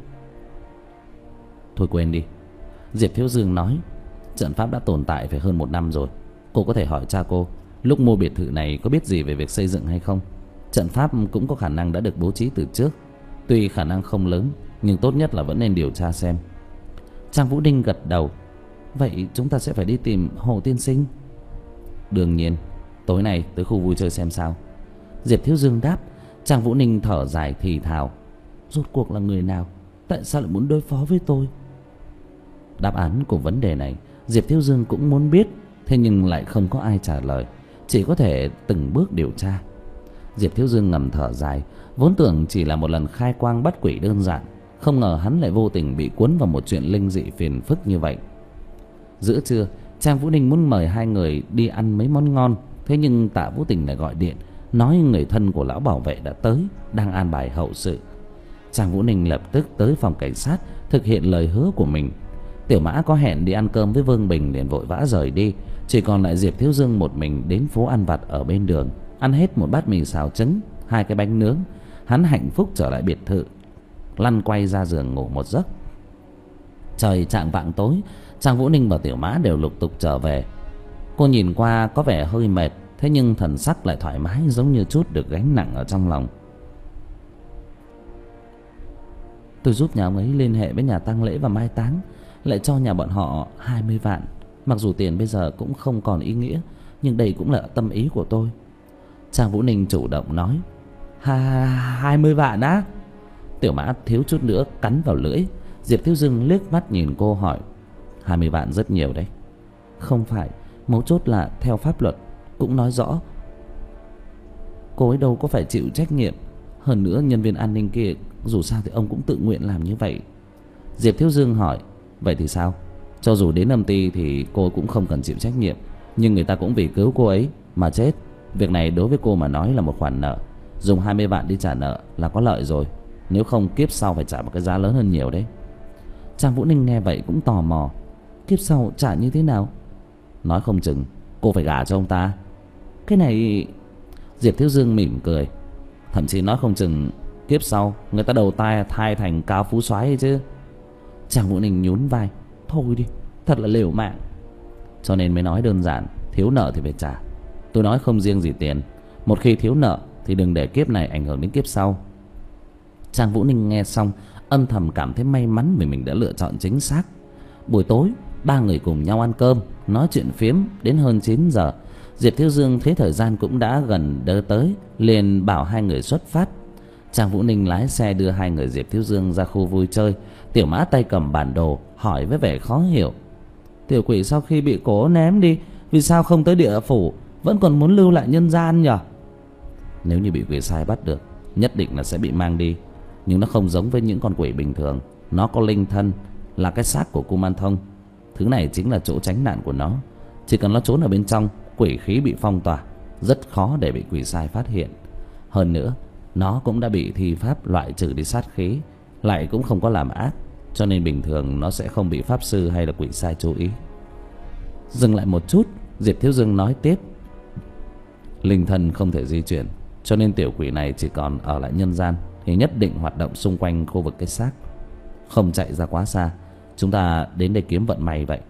Thôi quên đi. Diệp Thiếu Dương nói: Trận pháp đã tồn tại phải hơn một năm rồi. Cô có thể hỏi cha cô lúc mua biệt thự này có biết gì về việc xây dựng hay không. Trận pháp cũng có khả năng đã được bố trí từ trước. Tuy khả năng không lớn, nhưng tốt nhất là vẫn nên điều tra xem. Trang Vũ Ninh gật đầu: Vậy chúng ta sẽ phải đi tìm Hồ tiên sinh. Đương nhiên, tối nay tới khu vui chơi xem sao. Diệp Thiếu Dương đáp. Trang Vũ Ninh thở dài thì thào: Rốt cuộc là người nào? Tại sao lại muốn đối phó với tôi? Đáp án của vấn đề này Diệp Thiếu Dương cũng muốn biết, thế nhưng lại không có ai trả lời, chỉ có thể từng bước điều tra. Diệp Thiếu Dương ngầm thở dài. Vốn tưởng chỉ là một lần khai quang bắt quỷ đơn giản, không ngờ hắn lại vô tình bị cuốn vào một chuyện linh dị phiền phức như vậy. Giữa trưa, Trang Vũ Ninh muốn mời hai người đi ăn mấy món ngon, thế nhưng Tạ Vũ Tình lại gọi điện nói người thân của lão bảo vệ đã tới, đang an bài hậu sự. Trang Vũ Ninh lập tức tới phòng cảnh sát thực hiện lời hứa của mình. Tiểu Mã có hẹn đi ăn cơm với Vương Bình liền vội vã rời đi, chỉ còn lại Diệp Thiếu Dương một mình đến phố ăn vặt ở bên đường, ăn hết một bát mì xào trứng, hai cái bánh nướng. Hắn hạnh phúc trở lại biệt thự, lăn quay ra giường ngủ một giấc. Trời chạng vạng tối, Trang Vũ Ninh và Tiểu Mã đều lục tục trở về. Cô nhìn qua có vẻ hơi mệt, thế nhưng thần sắc lại thoải mái, giống như chút được gánh nặng ở trong lòng. Tôi giúp nhà ông ấy liên hệ với nhà tang lễ và mai táng, lại cho nhà bọn họ hai mươi vạn. Mặc dù tiền bây giờ cũng không còn ý nghĩa, nhưng đây cũng là tâm ý của tôi. Trang Vũ Ninh chủ động nói. Ha, hai mươi vạn á? Tiểu Mã thiếu chút nữa cắn vào lưỡi. Diệp Thiếu Dương liếc mắt nhìn cô hỏi: hai mươi vạn rất nhiều đấy. Không phải, mấu chốt là theo pháp luật cũng nói rõ cô ấy đâu có phải chịu trách nhiệm. Hơn nữa nhân viên an ninh kia dù sao thì ông cũng tự nguyện làm như vậy. Diệp Thiếu Dương hỏi: vậy thì sao? Cho dù đến âm ty thì cô cũng không cần chịu trách nhiệm, nhưng người ta cũng vì cứu cô ấy mà chết. Việc này đối với cô mà nói là một khoản nợ. Dùng hai mươi vạn đi trả nợ là có lợi rồi, nếu không kiếp sau phải trả một cái giá lớn hơn nhiều đấy. Trang Vũ Ninh nghe vậy cũng tò mò. Kiếp sau trả như thế nào? Nói không chừng cô phải gả cho ông ta. Cái này... Diệp Thiếu Dương mỉm cười. Thậm chí nói không chừng kiếp sau người ta đầu tai thai thành Cao Phú Soái ấy chứ. Trang Vũ Ninh nhún vai. Thôi đi, thật là liều mạng. Cho nên mới nói đơn giản, thiếu nợ thì phải trả. Tôi nói không riêng gì tiền, một khi thiếu nợ thì đừng để kiếp này ảnh hưởng đến kiếp sau. Trang Vũ Ninh nghe xong âm thầm cảm thấy may mắn vì mình đã lựa chọn chính xác. Buổi tối ba người cùng nhau ăn cơm, nói chuyện phiếm đến hơn chín giờ. Diệp Thiếu Dương thấy thời gian cũng đã gần đỡ tới, liền bảo hai người xuất phát. Trang Vũ Ninh lái xe đưa hai người Diệp Thiếu Dương ra khu vui chơi. Tiểu Mã tay cầm bản đồ hỏi với vẻ khó hiểu. Tiểu quỷ sau khi bị cố ném đi, vì sao không tới địa phủ, vẫn còn muốn lưu lại nhân gian nhỉ? Nếu như bị quỷ sai bắt được, nhất định là sẽ bị mang đi. Nhưng nó không giống với những con quỷ bình thường. Nó có linh thân, là cái xác của Kuman Thông. Thứ này chính là chỗ tránh nạn của nó. Chỉ cần nó trốn ở bên trong, quỷ khí bị phong tỏa, rất khó để bị quỷ sai phát hiện. Hơn nữa, nó cũng đã bị thi pháp loại trừ đi sát khí, lại cũng không có làm ác, cho nên bình thường nó sẽ không bị pháp sư hay là quỷ sai chú ý. Dừng lại một chút, Diệp Thiếu Dương nói tiếp. Linh thân không thể di chuyển, cho nên tiểu quỷ này chỉ còn ở lại nhân gian thì nhất định hoạt động xung quanh khu vực cái xác, không chạy ra quá xa. Chúng ta đến đây kiếm vận may vậy.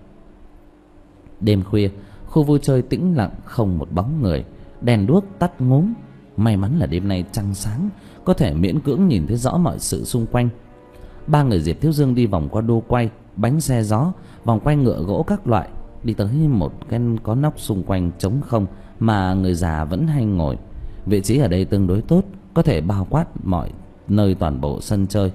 Đêm khuya, khu vui chơi tĩnh lặng, không một bóng người, đèn đuốc tắt ngúm. May mắn là đêm nay trăng sáng, có thể miễn cưỡng nhìn thấy rõ mọi sự xung quanh. Ba người Diệp Thiếu Dương đi vòng qua đô quay, bánh xe gió, vòng quay ngựa gỗ các loại, đi tới một cái có nóc xung quanh trống không mà người già vẫn hay ngồi. Vị trí ở đây tương đối tốt, có thể bao quát mọi nơi toàn bộ sân chơi.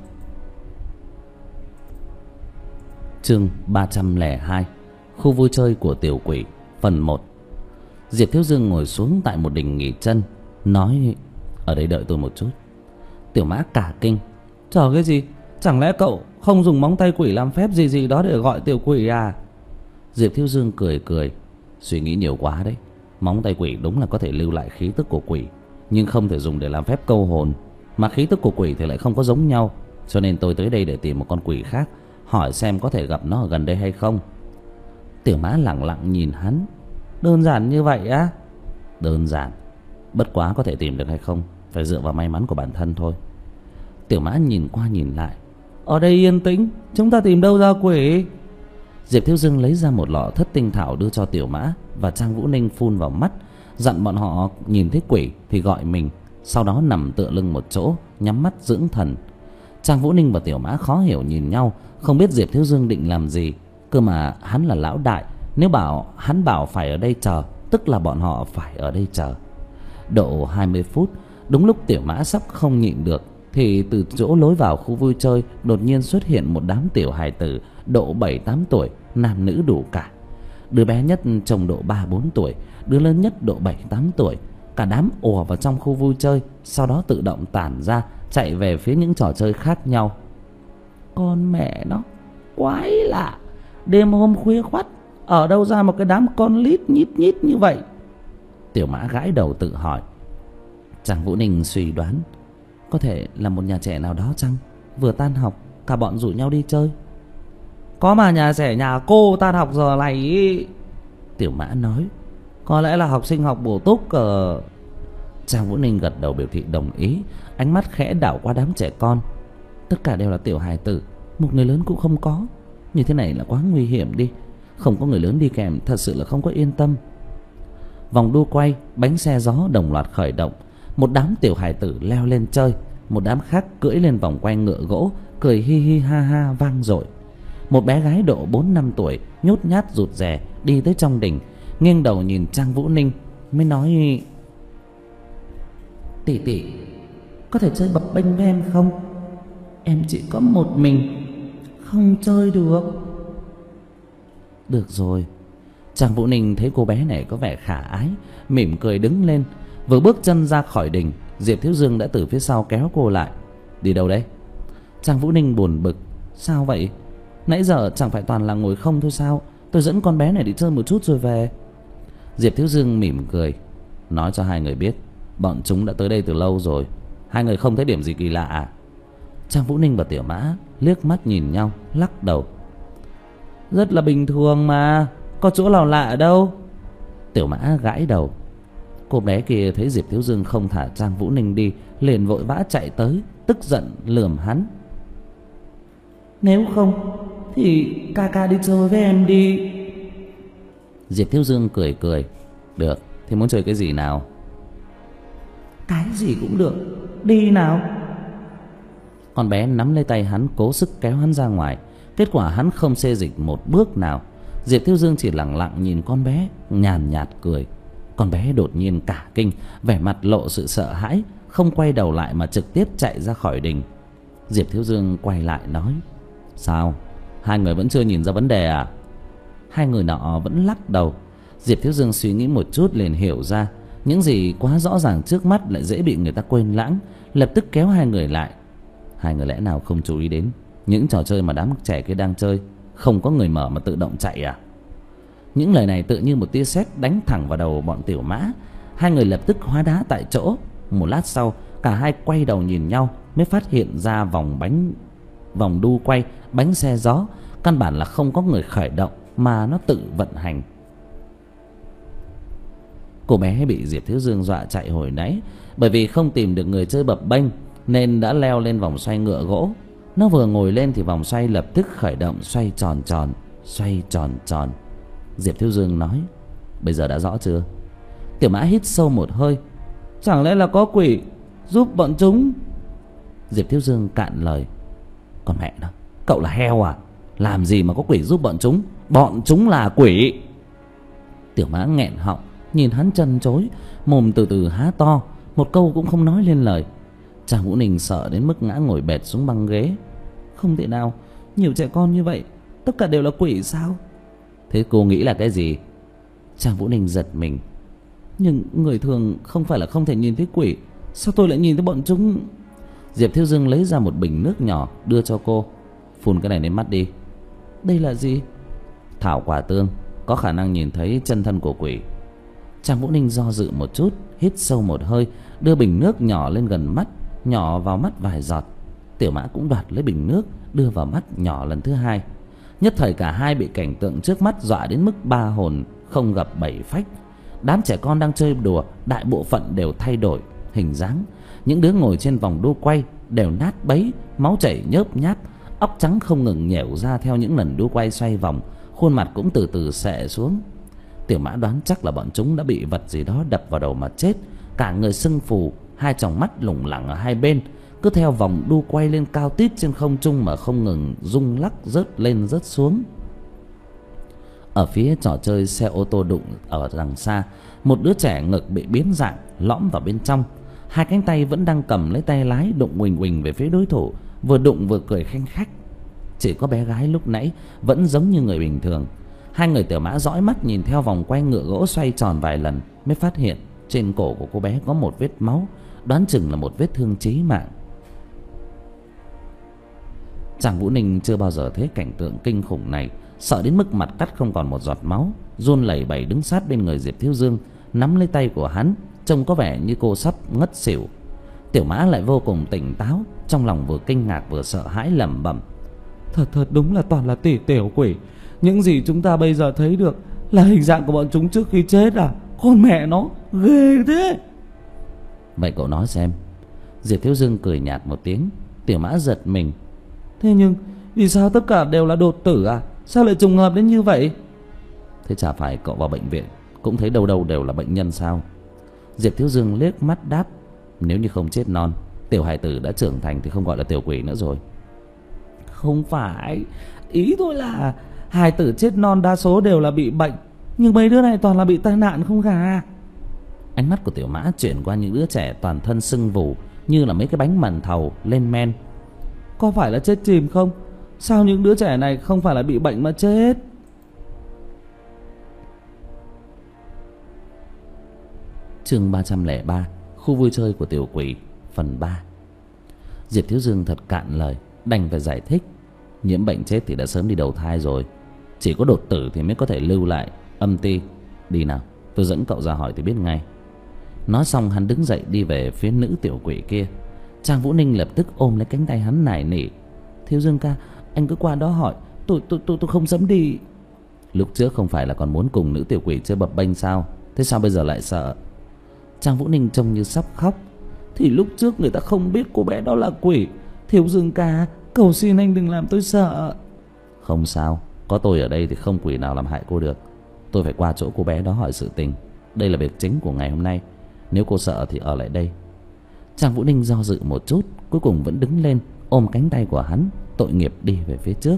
Chương ba trăm lẻ hai, khu vui chơi của tiểu quỷ, phần một. Diệp Thiếu Dương ngồi xuống tại một đình nghỉ chân, nói: ở đây đợi tôi một chút. Tiểu Mã cả kinh: chờ cái gì? Chẳng lẽ cậu không dùng móng tay quỷ làm phép gì gì đó để gọi tiểu quỷ à? Diệp Thiếu Dương cười cười: suy nghĩ nhiều quá đấy. Móng tay quỷ đúng là có thể lưu lại khí tức của quỷ, nhưng không thể dùng để làm phép câu hồn. Mà khí tức của quỷ thì lại không có giống nhau, cho nên tôi tới đây để tìm một con quỷ khác, hỏi xem có thể gặp nó ở gần đây hay không. Tiểu Mã lẳng lặng nhìn hắn: đơn giản như vậy á? Đơn giản, bất quá có thể tìm được hay không phải dựa vào may mắn của bản thân thôi. Tiểu Mã nhìn qua nhìn lại: ở đây yên tĩnh, chúng ta tìm đâu ra quỷ? Diệp Thiếu Dương lấy ra một lọ thất tinh thảo đưa cho Tiểu Mã và Trang Vũ Ninh phun vào mắt, dặn bọn họ nhìn thấy quỷ thì gọi mình, sau đó nằm tựa lưng một chỗ, nhắm mắt dưỡng thần. Trang Vũ Ninh và Tiểu Mã khó hiểu nhìn nhau, không biết Diệp Thiếu Dương định làm gì. Cơ mà hắn là lão đại, nếu bảo hắn bảo phải ở đây chờ, tức là bọn họ phải ở đây chờ. Độ hai mươi phút, đúng lúc Tiểu Mã sắp không nhịn được, thì từ chỗ lối vào khu vui chơi đột nhiên xuất hiện một đám tiểu hài tử độ bảy tám tuổi, nam nữ đủ cả. Đứa bé nhất trông độ ba bốn tuổi, đứa lớn nhất độ bảy tám tuổi. Cả đám ùa vào trong khu vui chơi, sau đó tự động tản ra, chạy về phía những trò chơi khác nhau. Con mẹ nó, quái lạ, đêm hôm khuya khoắt ở đâu ra một cái đám con lít nhít nhít như vậy? Tiểu Mã gãi đầu tự hỏi. Trang Vũ Ninh suy đoán, có thể là một nhà trẻ nào đó chăng? Vừa tan học, cả bọn rủ nhau đi chơi. Có mà nhà trẻ nhà cô tan học giờ này ý. Tiểu Mã nói, có lẽ là học sinh học bổ túc cờ. Trang Vũ Ninh gật đầu biểu thị đồng ý, ánh mắt khẽ đảo qua đám trẻ con. Tất cả đều là tiểu hài tử, một người lớn cũng không có. Như thế này là quá nguy hiểm đi, không có người lớn đi kèm thật sự là không có yên tâm. Vòng đua quay, bánh xe gió đồng loạt khởi động. Một đám tiểu hài tử leo lên chơi, một đám khác cưỡi lên vòng quay ngựa gỗ, cười hi hi ha ha vang dội. Một bé gái độ bốn năm tuổi nhút nhát rụt rè đi tới trong đình, nghiêng đầu nhìn Trang Vũ Ninh mới nói: tỷ tỷ, có thể chơi bập bênh với em không? Em chỉ có một mình, không chơi được. Được rồi. Trang Vũ Ninh thấy cô bé này có vẻ khả ái, mỉm cười đứng lên. Vừa bước chân ra khỏi đình, Diệp Thiếu Dương đã từ phía sau kéo cô lại. Đi đâu đấy? Trang Vũ Ninh buồn bực. Sao vậy? Nãy giờ chẳng phải toàn là ngồi không thôi sao? Tôi dẫn con bé này đi chơi một chút rồi về. Diệp Thiếu Dương mỉm cười, nói cho hai người biết bọn chúng đã tới đây từ lâu rồi. Hai người không thấy điểm gì kỳ lạ à? Trang Vũ Ninh và Tiểu Mã liếc mắt nhìn nhau, lắc đầu. Rất là bình thường mà, có chỗ nào lạ đâu. Tiểu Mã gãi đầu. Cô bé kia thấy Diệp Thiếu Dương không thả Trang Vũ Ninh đi, liền vội vã chạy tới, tức giận lườm hắn. Nếu không thì ca ca đi chơi với em đi. Diệp Thiếu Dương cười cười. Được, thì muốn chơi cái gì nào? Cái gì cũng được, đi nào. Con bé nắm lấy tay hắn, cố sức kéo hắn ra ngoài. Kết quả hắn không xê dịch một bước nào. Diệp Thiếu Dương chỉ lặng lặng nhìn con bé, nhàn nhạt cười. Con bé đột nhiên cả kinh, vẻ mặt lộ sự sợ hãi, không quay đầu lại mà trực tiếp chạy ra khỏi đình. Diệp Thiếu Dương quay lại nói. Sao? Hai người vẫn chưa nhìn ra vấn đề à? Hai người nọ vẫn lắc đầu. Diệp Thiếu Dương suy nghĩ một chút liền hiểu ra, những gì quá rõ ràng trước mắt lại dễ bị người ta quên lãng, lập tức kéo hai người lại. Hai người lẽ nào không chú ý đến những trò chơi mà đám trẻ kia đang chơi? Không có người mở mà tự động chạy à? Những lời này tự như một tia sét đánh thẳng vào đầu bọn Tiểu Mã. Hai người lập tức hóa đá tại chỗ. Một lát sau, cả hai quay đầu nhìn nhau mới phát hiện ra vòng bánh vòng đu quay bánh xe gió căn bản là không có người khởi động mà nó tự vận hành. Cô bé bị Diệp Thiếu Dương dọa chạy hồi nãy, bởi vì không tìm được người chơi bập bênh nên đã leo lên vòng xoay ngựa gỗ. Nó vừa ngồi lên thì vòng xoay lập tức khởi động, xoay tròn tròn, xoay tròn tròn. Diệp Thiếu Dương nói. Bây giờ đã rõ chưa? Tiểu Mã hít sâu một hơi. Chẳng lẽ là có quỷ giúp bọn chúng? Diệp Thiếu Dương cạn lời. Con mẹ nó, cậu là heo à? Làm gì mà có quỷ giúp bọn chúng? Bọn chúng là quỷ. Tiểu Mã nghẹn họng, nhìn hắn trần trối, mồm từ từ há to, một câu cũng không nói lên lời. Trang Vũ Ninh sợ đến mức ngã ngồi bệt xuống băng ghế. Không thể nào, nhiều trẻ con như vậy, tất cả đều là quỷ sao? Thế cô nghĩ là cái gì? Trang Vũ Ninh giật mình. Nhưng người thường không phải là không thể nhìn thấy quỷ, sao tôi lại nhìn thấy bọn chúng? Diệp Thiếu Dương lấy ra một bình nước nhỏ đưa cho cô. Phun cái này lên mắt đi. Đây là gì? Thảo quả tương, có khả năng nhìn thấy chân thân của quỷ. Trang Vũ Ninh do dự một chút, hít sâu một hơi, đưa bình nước nhỏ lên gần mắt, nhỏ vào mắt vài giọt. Tiểu Mã cũng đoạt lấy bình nước, đưa vào mắt nhỏ lần thứ hai. Nhất thời cả hai bị cảnh tượng trước mắt dọa đến mức ba hồn không gặp bảy phách. Đám trẻ con đang chơi đùa đại bộ phận đều thay đổi hình dáng. Những đứa ngồi trên vòng đu quay đều nát bấy, máu chảy nhớp nháp, óc trắng không ngừng nhẻo ra theo những lần đu quay xoay vòng, khuôn mặt cũng từ từ xệ xuống. Tiểu Mã đoán chắc là bọn chúng đã bị vật gì đó đập vào đầu mà chết. Cả người sưng phù, hai tròng mắt lủng lẳng ở hai bên, cứ theo vòng đu quay lên cao tít trên không trung mà không ngừng rung lắc, rớt lên rớt xuống. Ở phía trò chơi xe ô tô đụng ở đằng xa, một đứa trẻ ngực bị biến dạng, lõm vào bên trong. Hai cánh tay vẫn đang cầm lấy tay lái, đụng huỳnh huỳnh về phía đối thủ, vừa đụng vừa cười khanh khách. Chỉ có bé gái lúc nãy vẫn giống như người bình thường. Hai người Tiểu Mã dõi mắt nhìn theo vòng quay ngựa gỗ xoay tròn vài lần mới phát hiện trên cổ của cô bé có một vết máu, đoán chừng là một vết thương chí mạng. Trang Vũ Ninh chưa bao giờ thấy cảnh tượng kinh khủng này, sợ đến mức mặt cắt không còn một giọt máu, run lẩy bẩy đứng sát bên người Diệp Thiếu Dương, nắm lấy tay của hắn, trông có vẻ như cô sắp ngất xỉu. Tiểu Mã lại vô cùng tỉnh táo, trong lòng vừa kinh ngạc vừa sợ hãi lẩm bẩm. Thật thật đúng là toàn là tỷ tiểu quỷ. Những gì chúng ta bây giờ thấy được là hình dạng của bọn chúng trước khi chết à? Con mẹ nó, ghê thế. Vậy cậu nói xem. Diệp Thiếu Dương cười nhạt một tiếng. Tiểu Mã giật mình. Thế nhưng vì sao tất cả đều là đột tử à? Sao lại trùng hợp đến như vậy? Thế chả phải cậu vào bệnh viện cũng thấy đâu đâu đều là bệnh nhân sao? Diệp Thiếu Dương liếc mắt đáp. Nếu như không chết non, tiểu hài tử đã trưởng thành thì không gọi là tiểu quỷ nữa rồi. Không phải, ý tôi là hài tử chết non đa số đều là bị bệnh, nhưng mấy đứa này toàn là bị tai nạn không gà. Ánh mắt của Tiểu Mã chuyển qua những đứa trẻ toàn thân sưng vù như là mấy cái bánh màn thầu lên men. Có phải là chết chìm không? Sao những đứa trẻ này không phải là bị bệnh mà chết? Chương ba trăm lẻ ba, khu vui chơi của tiểu quỷ, phần ba. Diệp Thiếu Dương thật cạn lời, đành phải giải thích. Nhiễm bệnh chết thì đã sớm đi đầu thai rồi. Chỉ có đột tử thì mới có thể lưu lại âm ti. Đi nào, tôi dẫn cậu ra hỏi thì biết ngay. Nói xong hắn đứng dậy đi về phía nữ tiểu quỷ kia. Trang Vũ Ninh lập tức ôm lấy cánh tay hắn nài nỉ. Thiếu Dương ca, anh cứ qua đó hỏi. Tôi tôi tôi tôi không dám đi. Lúc trước không phải là còn muốn cùng nữ tiểu quỷ chơi bập bênh sao? Thế sao bây giờ lại sợ? Trang Vũ Ninh trông như sắp khóc. Thì lúc trước người ta không biết cô bé đó là quỷ. Thiếu Dương ca, cầu xin anh đừng làm tôi sợ. Không sao, có tôi ở đây thì không quỷ nào làm hại cô được. Tôi phải qua chỗ cô bé đó hỏi sự tình. Đây là việc chính của ngày hôm nay. Nếu cô sợ thì ở lại đây. Trang Vũ Ninh do dự một chút, cuối cùng vẫn đứng lên ôm cánh tay của hắn, tội nghiệp đi về phía trước.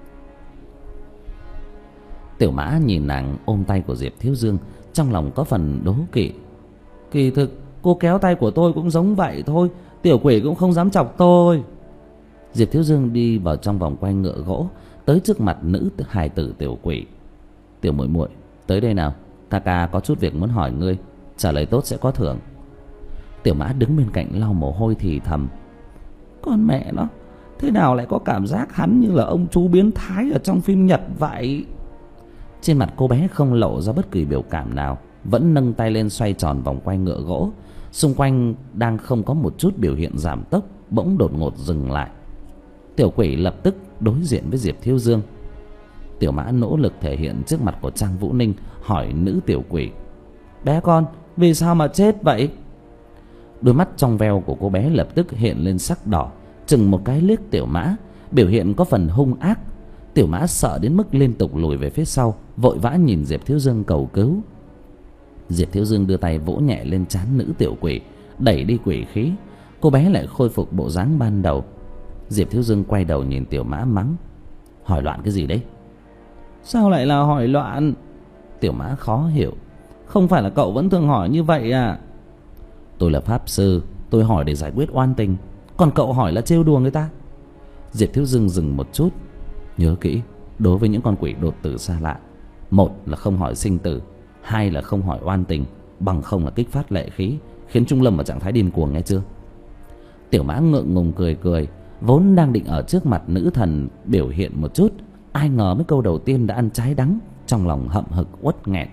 Tiểu Mã nhìn nàng ôm tay của Diệp Thiếu Dương, trong lòng có phần đố kỵ. Kỳ thực cô kéo tay của tôi cũng giống vậy thôi, tiểu quỷ cũng không dám chọc tôi. Diệp Thiếu Dương đi vào trong vòng quay ngựa gỗ, tới trước mặt nữ hài tử tiểu quỷ. Tiểu muội muội, tới đây nào, ca ca có chút việc muốn hỏi ngươi, trả lời tốt sẽ có thưởng. Tiểu Mã đứng bên cạnh lau mồ hôi thì thầm. Con mẹ nó, thế nào lại có cảm giác hắn như là ông chú biến thái ở trong phim Nhật vậy? Trên mặt cô bé không lộ ra bất kỳ biểu cảm nào, vẫn nâng tay lên xoay tròn vòng quay ngựa gỗ. Xung quanh đang không có một chút biểu hiện giảm tốc, bỗng đột ngột dừng lại. Tiểu quỷ lập tức đối diện với Diệp Thiếu Dương. Tiểu Mã nỗ lực thể hiện trước mặt của Trang Vũ Ninh, hỏi nữ tiểu quỷ. Bé con, vì sao mà chết vậy? Đôi mắt trong veo của cô bé lập tức hiện lên sắc đỏ, chừng một cái liếc Tiểu Mã, biểu hiện có phần hung ác. Tiểu Mã sợ đến mức liên tục lùi về phía sau, vội vã nhìn Diệp Thiếu Dương cầu cứu. Diệp Thiếu Dương đưa tay vỗ nhẹ lên trán nữ tiểu quỷ, đẩy đi quỷ khí. Cô bé lại khôi phục bộ dáng ban đầu. Diệp Thiếu Dương quay đầu nhìn Tiểu Mã mắng. Hỏi loạn cái gì đấy? Sao lại là hỏi loạn? Tiểu Mã khó hiểu. Không phải là cậu vẫn thường hỏi như vậy à? Tôi là pháp sư, tôi hỏi để giải quyết oan tình, còn cậu hỏi là trêu đùa người ta. Diệp Thiếu Dương dừng một chút. Nhớ kỹ, đối với những con quỷ đột tử xa lạ, một là không hỏi sinh tử, hai là không hỏi oan tình, bằng không là kích phát lệ khí, khiến Trung Lâm vào trạng thái điên cuồng, nghe chưa? Tiểu Mã ngượng ngùng cười cười, vốn đang định ở trước mặt nữ thần biểu hiện một chút, ai ngờ mấy câu đầu tiên đã ăn trái đắng, trong lòng hậm hực uất nghẹn.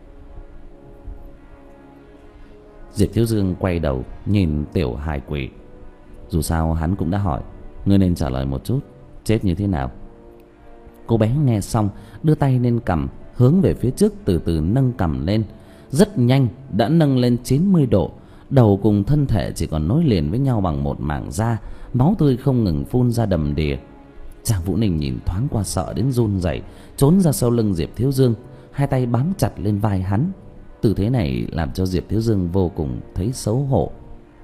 Diệp Thiếu Dương quay đầu nhìn tiểu hài quỷ. Dù sao hắn cũng đã hỏi, ngươi nên trả lời một chút, chết như thế nào? Cô bé nghe xong, đưa tay lên cằm, hướng về phía trước từ từ nâng cằm lên. Rất nhanh đã nâng lên chín mươi độ, đầu cùng thân thể chỉ còn nối liền với nhau bằng một mảng da, máu tươi không ngừng phun ra đầm đìa. Trang Vũ Ninh nhìn thoáng qua sợ đến run rẩy, trốn ra sau lưng Diệp Thiếu Dương, hai tay bám chặt lên vai hắn. Tư thế này làm cho Diệp Thiếu Dương vô cùng thấy xấu hổ.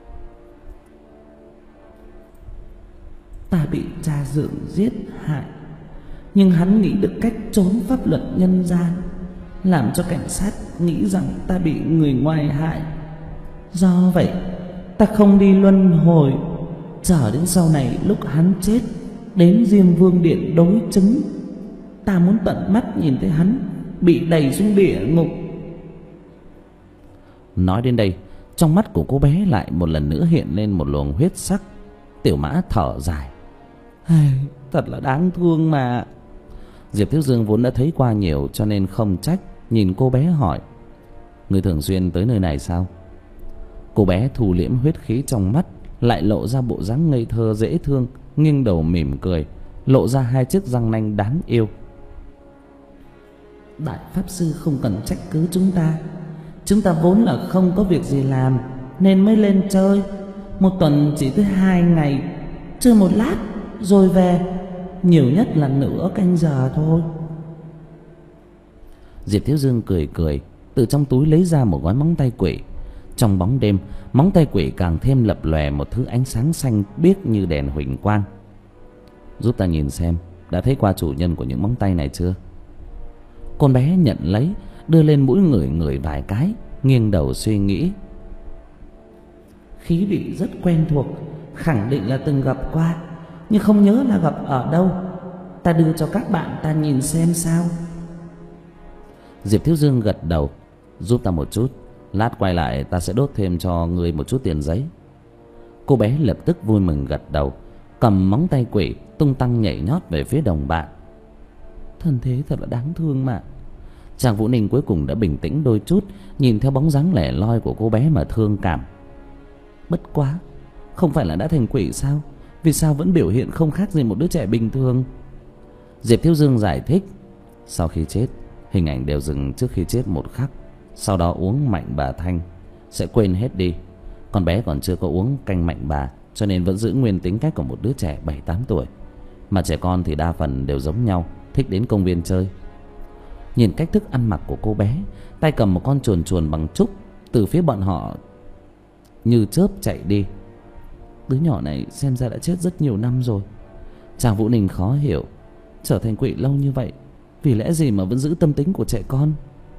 Ta bị cha dượng giết hại, nhưng hắn nghĩ được cách trốn pháp luật nhân gian, làm cho cảnh sát nghĩ rằng ta bị người ngoài hại. Do vậy ta không đi luân hồi, chờ đến sau này lúc hắn chết, đến Diêm Vương Điện đối chứng, ta muốn tận mắt nhìn thấy hắn bị đẩy xuống địa ngục. Nói đến đây, trong mắt của cô bé lại một lần nữa hiện lên một luồng huyết sắc. Tiểu Mã thở dài. Thật là đáng thương mà. Diệp Thiếu Dương vốn đã thấy qua nhiều cho nên không trách, nhìn cô bé hỏi. Người thường xuyên tới nơi này sao? Cô bé thu liễm huyết khí trong mắt, lại lộ ra bộ dáng ngây thơ dễ thương, nghiêng đầu mỉm cười, lộ ra hai chiếc răng nanh đáng yêu. Đại pháp sư không cần trách cứ chúng ta, chúng ta vốn là không có việc gì làm nên mới lên chơi. Một tuần chỉ tới hai ngày, chơi một lát rồi về, nhiều nhất là nửa canh giờ thôi. Diệp Thiếu Dương cười cười, từ trong túi lấy ra một gói móng tay quỷ. Trong bóng đêm, móng tay quỷ càng thêm lập lòe một thứ ánh sáng xanh biếc như đèn huỳnh quang. Giúp ta nhìn xem, đã thấy qua chủ nhân của những móng tay này chưa? Con bé nhận lấy, đưa lên mũi ngửi ngửi vài cái, nghiêng đầu suy nghĩ. Khí vị rất quen thuộc, khẳng định là từng gặp qua, nhưng không nhớ là gặp ở đâu. Ta đưa cho các bạn ta nhìn xem sao. Diệp Thiếu Dương gật đầu. Giúp ta một chút, lát quay lại ta sẽ đốt thêm cho người một chút tiền giấy. Cô bé lập tức vui mừng gật đầu. cầm móng tay quỷ tung tăng nhảy nhót về phía đồng bạn. Thân thế thật là đáng thương mà. Trang Vũ Ninh cuối cùng đã bình tĩnh đôi chút, nhìn theo bóng dáng lẻ loi của cô bé mà thương cảm. Bất quá, không phải là đã thành quỷ sao? Vì sao vẫn biểu hiện không khác gì một đứa trẻ bình thường? Diệp Thiếu Dương giải thích. Sau khi chết, hình ảnh đều dừng trước khi chết một khắc. Sau đó uống mạnh bà Thanh sẽ quên hết đi. Con bé còn chưa có uống canh mạnh bà, cho nên vẫn giữ nguyên tính cách của một đứa trẻ bảy tám tuổi. Mà trẻ con thì đa phần đều giống nhau, thích đến công viên chơi. Nhìn cách thức ăn mặc của cô bé, tay cầm một con chuồn chuồn bằng trúc, từ phía bọn họ như chớp chạy đi. Đứa nhỏ này xem ra đã chết rất nhiều năm rồi. Trang Vũ Ninh khó hiểu, trở thành quỷ lâu như vậy, vì lẽ gì mà vẫn giữ tâm tính của trẻ con?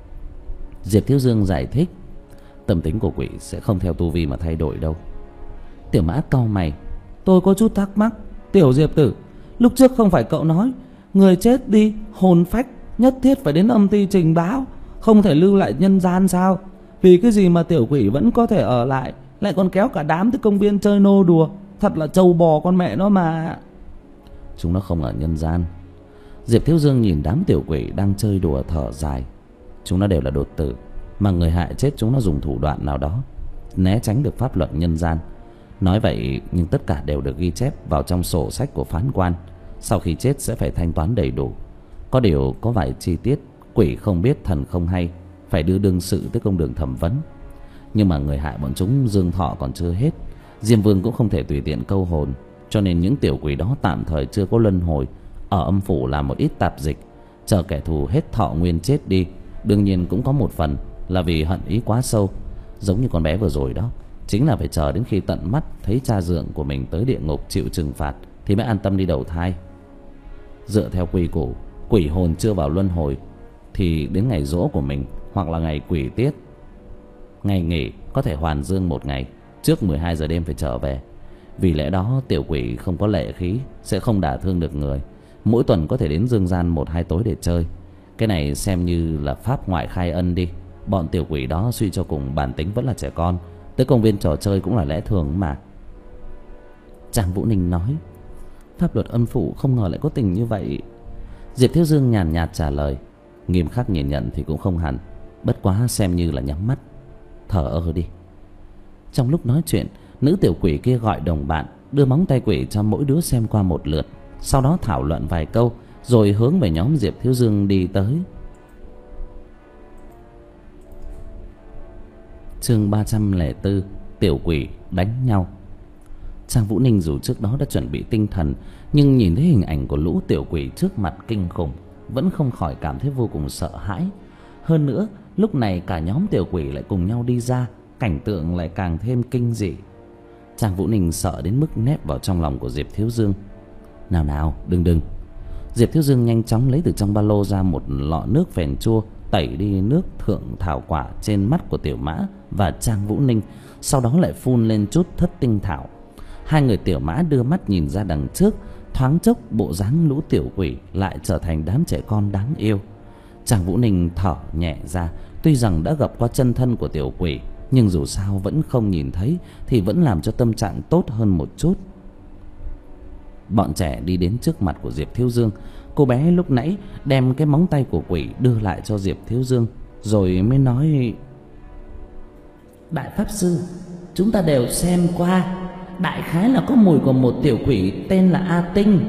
Diệp Thiếu Dương giải thích. Tâm tính của quỷ sẽ không theo tu vi mà thay đổi đâu. Tiểu Mã cau mày. Tôi có chút thắc mắc, Tiểu Diệp tử, lúc trước không phải cậu nói người chết đi hồn phách nhất thiết phải đến âm ty trình báo, không thể lưu lại nhân gian sao? Vì cái gì mà tiểu quỷ vẫn có thể ở lại, lại còn kéo cả đám tới công viên chơi nô đùa? Thật là trâu bò con mẹ nó mà. Chúng nó không ở nhân gian. Diệp Thiếu Dương nhìn đám tiểu quỷ đang chơi đùa thở dài. Chúng nó đều là đột tử, mà người hại chết chúng nó dùng thủ đoạn nào đó né tránh được pháp luật nhân gian. Nói vậy nhưng tất cả đều được ghi chép vào trong sổ sách của phán quan. Sau khi chết sẽ phải thanh toán đầy đủ. Có điều có vài chi tiết quỷ không biết thần không hay, phải đưa đương sự tới công đường thẩm vấn. Nhưng mà người hại bọn chúng dương thọ còn chưa hết, Diêm Vương cũng không thể tùy tiện câu hồn, cho nên những tiểu quỷ đó tạm thời chưa có luân hồi, ở âm phủ làm một ít tạp dịch, chờ kẻ thù hết thọ nguyên chết đi. Đương nhiên cũng có một phần là vì hận ý quá sâu, giống như con bé vừa rồi đó, chính là phải chờ đến khi tận mắt thấy cha dượng của mình tới địa ngục chịu trừng phạt thì mới an tâm đi đầu thai. Dựa theo quy củ, quỷ hồn chưa vào luân hồi thì đến ngày giỗ của mình hoặc là ngày quỷ tiết, ngày nghỉ, có thể hoàn dương một ngày, trước mười hai giờ đêm phải trở về. Vì lẽ đó tiểu quỷ không có lệ khí, sẽ không đả thương được người. Mỗi tuần có thể đến dương gian một hai tối để chơi. Cái này xem như là pháp ngoại khai ân đi. Bọn tiểu quỷ đó suy cho cùng bản tính vẫn là trẻ con, tới công viên trò chơi cũng là lẽ thường mà. Trang Vũ Ninh nói. Pháp luật âm phủ không ngờ lại có tình như vậy. Diệp Thiếu Dương nhàn nhạt trả lời. Nghiêm khắc nhìn nhận thì cũng không hẳn, bất quá xem như là nhắm mắt, thở ơ đi. Trong lúc nói chuyện, nữ tiểu quỷ kia gọi đồng bạn, đưa móng tay quỷ cho mỗi đứa xem qua một lượt, sau đó thảo luận vài câu rồi hướng về nhóm Diệp Thiếu Dương đi tới. Chương ba trăm lẻ bốn. Tiểu quỷ đánh nhau. Trang Vũ Ninh dù trước đó đã chuẩn bị tinh thần, nhưng nhìn thấy hình ảnh của lũ tiểu quỷ trước mặt kinh khủng, vẫn không khỏi cảm thấy vô cùng sợ hãi. Hơn nữa, lúc này cả nhóm tiểu quỷ lại cùng nhau đi ra, cảnh tượng lại càng thêm kinh dị. Trang Vũ Ninh sợ đến mức nép vào trong lòng của Diệp Thiếu Dương. Nào nào, đừng đừng. Diệp Thiếu Dương nhanh chóng lấy từ trong ba lô ra một lọ nước phèn chua, tẩy đi nước thượng thảo quả trên mắt của Tiểu Mã và Trang Vũ Ninh, sau đó lại phun lên chút thất tinh thảo. Hai người Tiểu Mã đưa mắt nhìn ra đằng trước, thoáng chốc bộ dáng lũ tiểu quỷ lại trở thành đám trẻ con đáng yêu. Trang Vũ Ninh thở nhẹ ra, tuy rằng đã gặp qua chân thân của tiểu quỷ, nhưng dù sao vẫn không nhìn thấy thì vẫn làm cho tâm trạng tốt hơn một chút. Bọn trẻ đi đến trước mặt của Diệp Thiếu Dương. Cô bé lúc nãy đem cái móng tay của quỷ đưa lại cho Diệp Thiếu Dương, rồi mới nói: Đại Pháp Sư, chúng ta đều xem qua, đại khái là có mùi của một tiểu quỷ tên là A Tinh.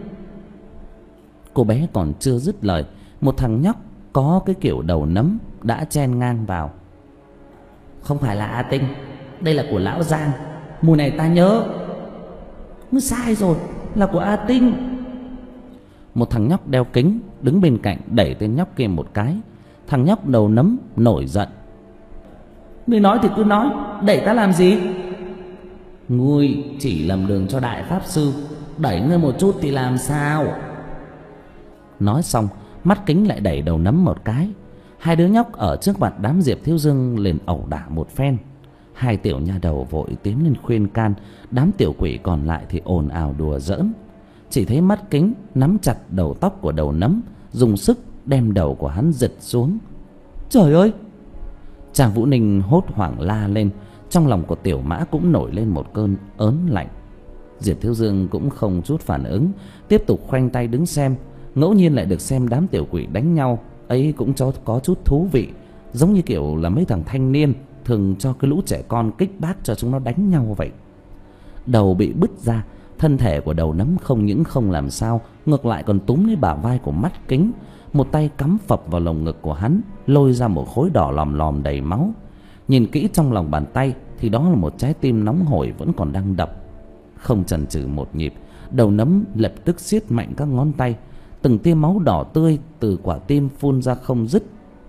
Cô bé còn chưa dứt lời, một thằng nhóc có cái kiểu đầu nấm đã chen ngang vào. Không phải là A Tinh, đây là của lão Giang, mùi này ta nhớ. Ngươi sai rồi, là của A Tinh. Một thằng nhóc đeo kính đứng bên cạnh đẩy tên nhóc kia một cái. Thằng nhóc đầu nấm nổi giận. Ngươi nói thì cứ nói, đẩy ta làm gì? Ngươi chỉ làm đường cho Đại Pháp Sư, đẩy ngươi một chút thì làm sao? Nói xong, mắt kính lại đẩy đầu nấm một cái. Hai đứa nhóc ở trước mặt đám Diệp Thiếu Dương liền ẩu đả một phen. Hai tiểu nha đầu vội tiến lên khuyên can, đám tiểu quỷ còn lại thì ồn ào đùa giỡn. Chỉ thấy mắt kính nắm chặt đầu tóc của đầu nấm, dùng sức đem đầu của hắn giật xuống. Trời ơi! Trang Vũ Ninh hốt hoảng la lên. Trong lòng của Tiểu Mã cũng nổi lên một cơn ớn lạnh. Diệp Thiếu Dương cũng không chút phản ứng, tiếp tục khoanh tay đứng xem. Ngẫu nhiên lại được xem đám tiểu quỷ đánh nhau, ấy cũng cho có chút thú vị, giống như kiểu là mấy thằng thanh niên thường cho cái lũ trẻ con kích bác cho chúng nó đánh nhau vậy. Đầu bị bứt ra, thân thể của Đầu Nấm không những không làm sao, ngược lại còn túm lấy bả vai của Mắt Kính, một tay cắm phập vào lồng ngực của hắn, lôi ra một khối đỏ lòm lòm đầy máu. Nhìn kỹ trong lòng bàn tay thì đó là một trái tim nóng hổi vẫn còn đang đập. Không chần chừ một nhịp, Đầu Nấm lập tức siết mạnh các ngón tay, từng tia máu đỏ tươi từ quả tim phun ra không dứt.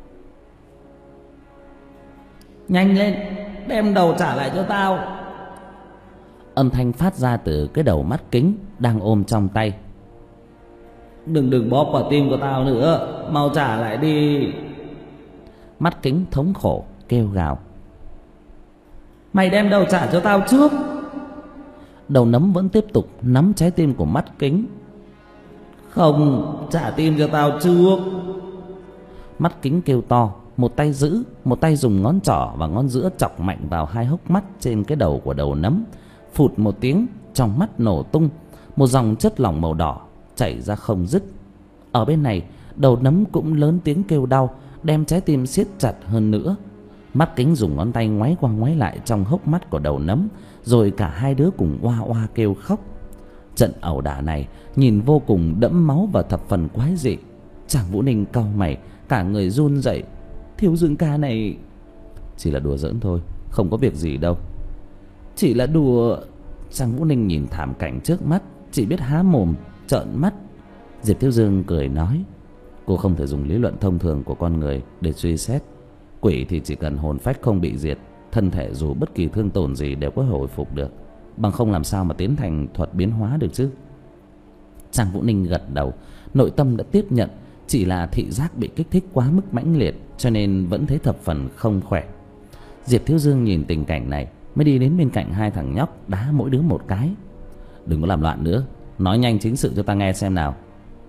Nhanh lên, đem đầu trả lại cho tao. Âm thanh phát ra từ cái đầu Mắt Kính đang ôm trong tay. Đừng đừng bóp quả tim của tao nữa, mau trả lại đi. Mắt Kính thống khổ kêu gào. Mày đem đầu trả cho tao trước. Đầu Nấm vẫn tiếp tục nắm trái tim của Mắt Kính. Không, trả tim cho tao trước. Mắt Kính kêu to, một tay giữ, một tay dùng ngón trỏ và ngón giữa chọc mạnh vào hai hốc mắt trên cái đầu của Đầu Nấm. Phụt một tiếng, trong mắt nổ tung, một dòng chất lỏng màu đỏ chảy ra không dứt. Ở bên này, Đầu Nấm cũng lớn tiếng kêu đau, đem trái tim siết chặt hơn nữa. Mắt Kính dùng ngón tay ngoáy qua ngoáy lại trong hốc mắt của Đầu Nấm, rồi cả hai đứa cùng oa oa kêu khóc. Trận ẩu đả này nhìn vô cùng đẫm máu và thập phần quái dị. Chàng Vũ Ninh cau mày, cả người run rẩy. Thiếu Dương ca này chỉ là đùa giỡn thôi, không có việc gì đâu. Chỉ là đùa. Chàng Vũ Ninh nhìn thảm cảnh trước mắt, chỉ biết há mồm trợn mắt. Diệp Thiếu Dương cười nói, cô không thể dùng lý luận thông thường của con người để suy xét. Quỷ thì chỉ cần hồn phách không bị diệt, thân thể dù bất kỳ thương tổn gì đều có hồi phục được, bằng không làm sao mà tiến thành thuật biến hóa được chứ. Trang Vũ Ninh gật đầu, nội tâm đã tiếp nhận, chỉ là thị giác bị kích thích quá mức mãnh liệt, cho nên vẫn thấy thập phần không khỏe. Diệp Thiếu Dương nhìn tình cảnh này, mới đi đến bên cạnh hai thằng nhóc, đá mỗi đứa một cái. Đừng có làm loạn nữa, nói nhanh chính sự cho ta nghe xem nào.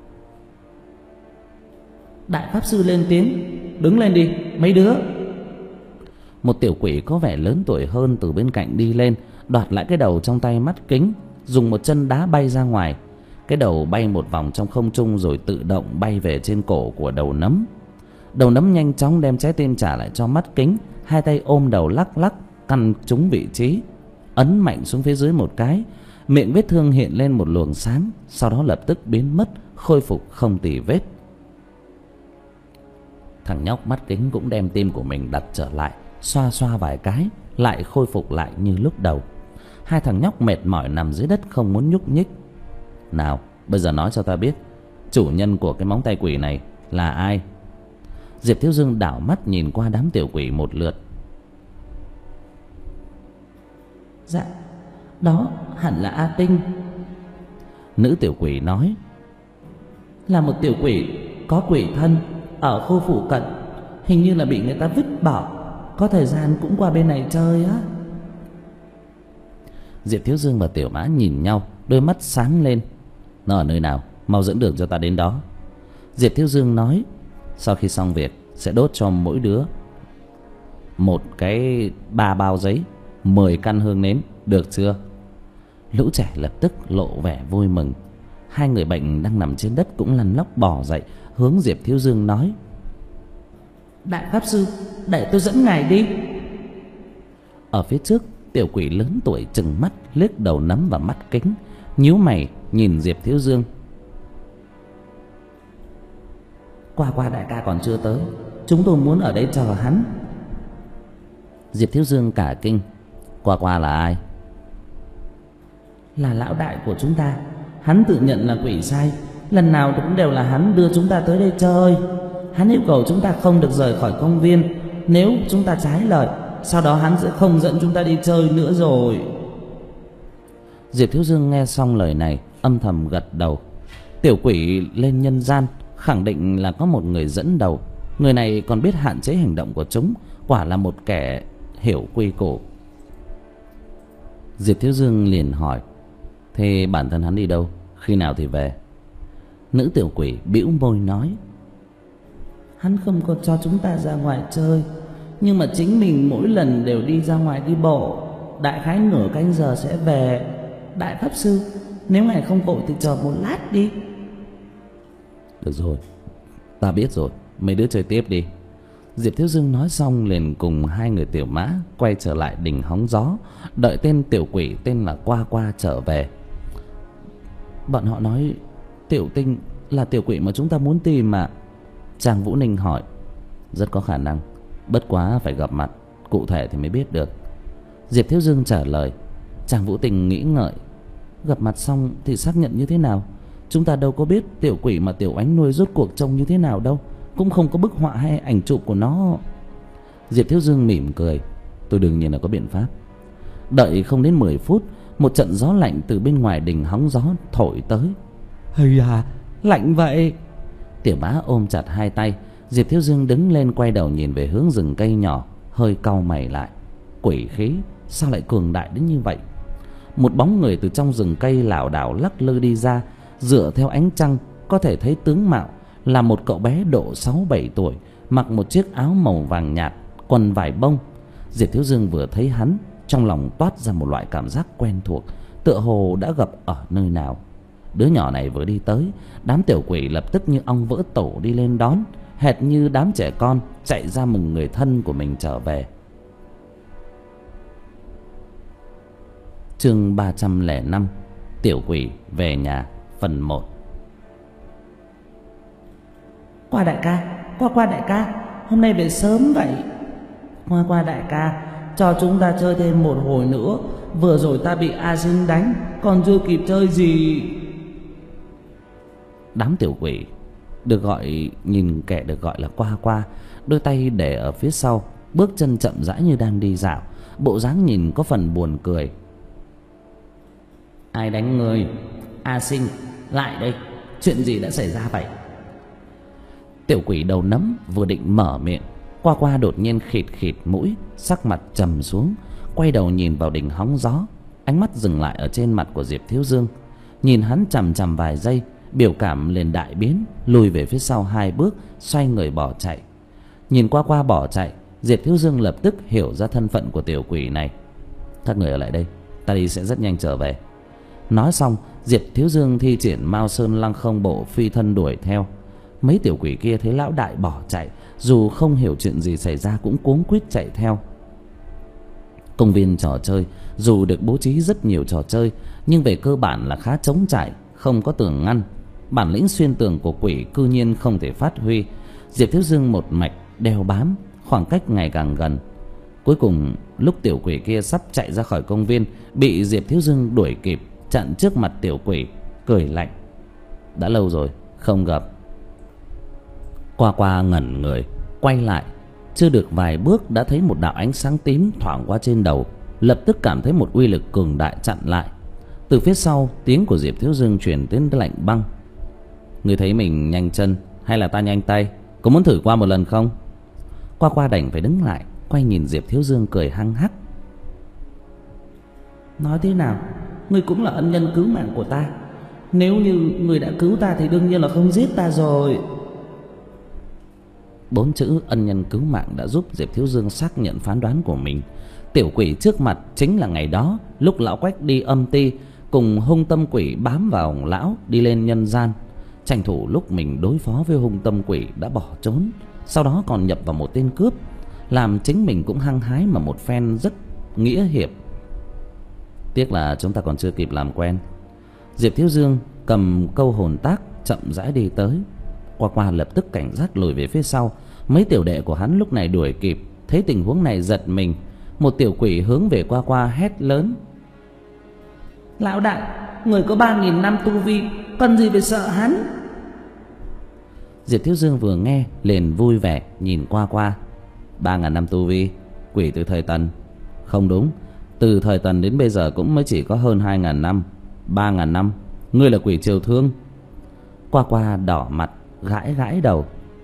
Đại pháp sư lên tiếng, đứng lên đi mấy đứa. Một tiểu quỷ có vẻ lớn tuổi hơn từ bên cạnh đi lên, đoạt lại cái đầu trong tay Mắt Kính, dùng một chân đá bay ra ngoài. Cái đầu bay một vòng trong không trung rồi tự động bay về trên cổ của Đầu Nấm. Đầu Nấm nhanh chóng đem trái tim trả lại cho Mắt Kính, hai tay ôm đầu lắc lắc, căn trúng vị trí, ấn mạnh xuống phía dưới một cái. Miệng vết thương hiện lên một luồng sáng, sau đó lập tức biến mất, khôi phục không tì vết. Thằng nhóc Mắt Kính cũng đem tim của mình đặt trở lại, xoa xoa vài cái, lại khôi phục lại như lúc đầu. Hai thằng nhóc mệt mỏi nằm dưới đất không muốn nhúc nhích. Nào, bây giờ nói cho ta biết, chủ nhân của cái móng tay quỷ này là ai? Diệp Thiếu Dương đảo mắt nhìn qua đám tiểu quỷ một lượt. Dạ, đó hẳn là A Tinh. Nữ tiểu quỷ nói, là một tiểu quỷ có quỷ thân ở khu phụ cận, hình như là bị người ta vứt bỏ, có thời gian cũng qua bên này chơi á. Diệp Thiếu Dương và Tiểu Mã nhìn nhau, đôi mắt sáng lên. Nó ở nơi nào? Mau dẫn đường cho ta đến đó. Diệp Thiếu Dương nói, sau khi xong việc sẽ đốt cho mỗi đứa một cái ba bao giấy, mười căn hương nến, được chưa? Lũ trẻ lập tức lộ vẻ vui mừng. Hai người bệnh đang nằm trên đất cũng lăn lóc bò dậy, hướng Diệp Thiếu Dương nói, Đại pháp sư, để tôi dẫn ngài đi. Ở phía trước, tiểu quỷ lớn tuổi trừng mắt liếc Đầu Nấm và Mắt Kính, nhíu mày nhìn Diệp Thiếu Dương. Qua qua đại ca còn chưa tới, chúng tôi muốn ở đây chờ hắn. Diệp Thiếu Dương cả kinh. Qua qua là ai? Là lão đại của chúng ta. Hắn tự nhận là quỷ sai, lần nào cũng đều là hắn đưa chúng ta tới đây chơi. Hắn yêu cầu chúng ta không được rời khỏi công viên, nếu chúng ta trái lời, sau đó hắn sẽ không dẫn chúng ta đi chơi nữa rồi. Diệp Thiếu Dương nghe xong lời này, âm thầm gật đầu. Tiểu quỷ lên nhân gian, khẳng định là có một người dẫn đầu. Người này còn biết hạn chế hành động của chúng, quả là một kẻ hiểu quy củ. Diệp Thiếu Dương liền hỏi, thế bản thân hắn đi đâu, khi nào thì về? Nữ tiểu quỷ bĩu môi nói, hắn không có cho chúng ta ra ngoài chơi, nhưng mà chính mình mỗi lần đều đi ra ngoài đi bộ, đại khái nửa canh giờ sẽ về. Đại pháp sư, nếu ngài không vội thì chờ một lát đi. Được rồi, ta biết rồi, mấy đứa chơi tiếp đi. Diệp Thiếu Dương nói xong liền cùng hai người tiểu mã quay trở lại đỉnh hóng gió, đợi tên tiểu quỷ tên là Qua Qua trở về. Bọn họ nói Tiểu Tinh là tiểu quỷ mà chúng ta muốn tìm mà. Trang Vũ Ninh hỏi. Rất có khả năng, bất quá phải gặp mặt, cụ thể thì mới biết được. Diệp Thiếu Dương trả lời. Trang Vũ Tình nghĩ ngợi. Gặp mặt xong thì xác nhận như thế nào? Chúng ta đâu có biết tiểu quỷ mà Tiểu Ánh nuôi rốt cuộc trông như thế nào đâu, cũng không có bức họa hay ảnh chụp của nó. Diệp Thiếu Dương mỉm cười. Tôi đương nhiên là có biện pháp. Đợi không đến mười phút, một trận gió lạnh từ bên ngoài đỉnh hóng gió thổi tới. Hây à, lạnh vậy. Tiểu Bá ôm chặt hai tay. Diệp Thiếu Dương đứng lên quay đầu nhìn về hướng rừng cây nhỏ, hơi cau mày lại. Quỷ khí sao lại cường đại đến như vậy? Một bóng người từ trong rừng cây lảo đảo lắc lư đi ra. Dựa theo ánh trăng có thể thấy tướng mạo là một cậu bé độ sáu bảy tuổi, mặc một chiếc áo màu vàng nhạt, quần vải bông. Diệp Thiếu Dương vừa thấy hắn, trong lòng toát ra một loại cảm giác quen thuộc, tựa hồ đã gặp ở nơi nào. Đứa nhỏ này vừa đi tới, đám tiểu quỷ lập tức như ong vỡ tổ đi lên đón, hệt như đám trẻ con chạy ra mừng người thân của mình trở về. Chương ba trăm lẻ năm, Tiểu Quỷ về nhà, phần một. Qua đại ca, qua qua đại ca, hôm nay về sớm vậy. Qua qua đại ca, cho chúng ta chơi thêm một hồi nữa. Vừa rồi ta bị A Sinh đánh, còn chưa kịp chơi gì. Đám tiểu quỷ được gọi, nhìn kẻ được gọi là Qua Qua, đôi tay để ở phía sau, bước chân chậm rãi như đang đi dạo, bộ dáng nhìn có phần buồn cười. Ai đánh người? A Sinh, lại đây, chuyện gì đã xảy ra vậy? Tiểu quỷ đầu nấm vừa định mở miệng, Qua Qua đột nhiên khịt khịt mũi, sắc mặt trầm xuống, quay đầu nhìn vào đỉnh hóng gió. Ánh mắt dừng lại ở trên mặt của Diệp Thiếu Dương, nhìn hắn chằm chằm vài giây, biểu cảm liền đại biến, lùi về phía sau hai bước, xoay người bỏ chạy. Nhìn Qua Qua bỏ chạy, Diệp Thiếu Dương lập tức hiểu ra thân phận của tiểu quỷ này. Các người ở lại đây, ta đi sẽ rất nhanh trở về. Nói xong, Diệp Thiếu Dương thi triển Mao Sơn Lăng Không Bộ phi thân đuổi theo. Mấy tiểu quỷ kia thấy lão đại bỏ chạy, dù không hiểu chuyện gì xảy ra cũng cuống quýt chạy theo. Công viên trò chơi dù được bố trí rất nhiều trò chơi, nhưng về cơ bản là khá trống trải, không có tường ngăn. Bản lĩnh xuyên tường của quỷ cư nhiên không thể phát huy. Diệp Thiếu Dương một mạch đeo bám, khoảng cách ngày càng gần. Cuối cùng lúc tiểu quỷ kia sắp chạy ra khỏi công viên, bị Diệp Thiếu Dương đuổi kịp, chặn trước mặt tiểu quỷ, cười lạnh. Đã lâu rồi không gặp. Qua Qua ngẩn người, quay lại, chưa được vài bước đã thấy một đạo ánh sáng tím thoảng qua trên đầu, lập tức cảm thấy một uy lực cường đại chặn lại. Từ phía sau, tiếng của Diệp Thiếu Dương truyền đến lạnh băng. Người thấy mình nhanh chân hay là ta nhanh tay? Có muốn thử qua một lần không? Qua Qua đành phải đứng lại, quay nhìn Diệp Thiếu Dương cười hăng hắc. Nói thế nào, ngươi cũng là ân nhân cứu mạng của ta. Nếu như ngươi đã cứu ta thì đương nhiên là không giết ta rồi. Bốn chữ ân nhân cứu mạng đã giúp Diệp Thiếu Dương xác nhận phán đoán của mình. Tiểu quỷ trước mặt chính là ngày đó lúc lão Quách đi âm ti, cùng hung tâm quỷ bám vào lão đi lên nhân gian. Tranh thủ lúc mình đối phó với hung tâm quỷ đã bỏ trốn, sau đó còn nhập vào một tên cướp, làm chính mình cũng hăng hái mà một phen rất nghĩa hiệp. Tiếc là chúng ta còn chưa kịp làm quen. Diệp Thiếu Dương cầm câu hồn tác chậm rãi đi tới. Qua Qua lập tức cảnh giác lùi về phía sau. Mấy tiểu đệ của hắn lúc này đuổi kịp, thấy tình huống này giật mình. Một tiểu quỷ hướng về Qua Qua hét lớn. Lão đại, người có ba nghìn năm tu vi, cần gì phải sợ hắn? Diệp Thiếu Dương vừa nghe liền vui vẻ nhìn Qua Qua. Ba ngàn năm tu vi? Quỷ từ thời Tần? Không đúng, từ thời Tần đến bây giờ cũng mới chỉ có hơn hai ngàn năm. Ba ngàn năm? Ngươi là quỷ triều thương? Qua Qua đỏ mặt, gãi gãi đầu.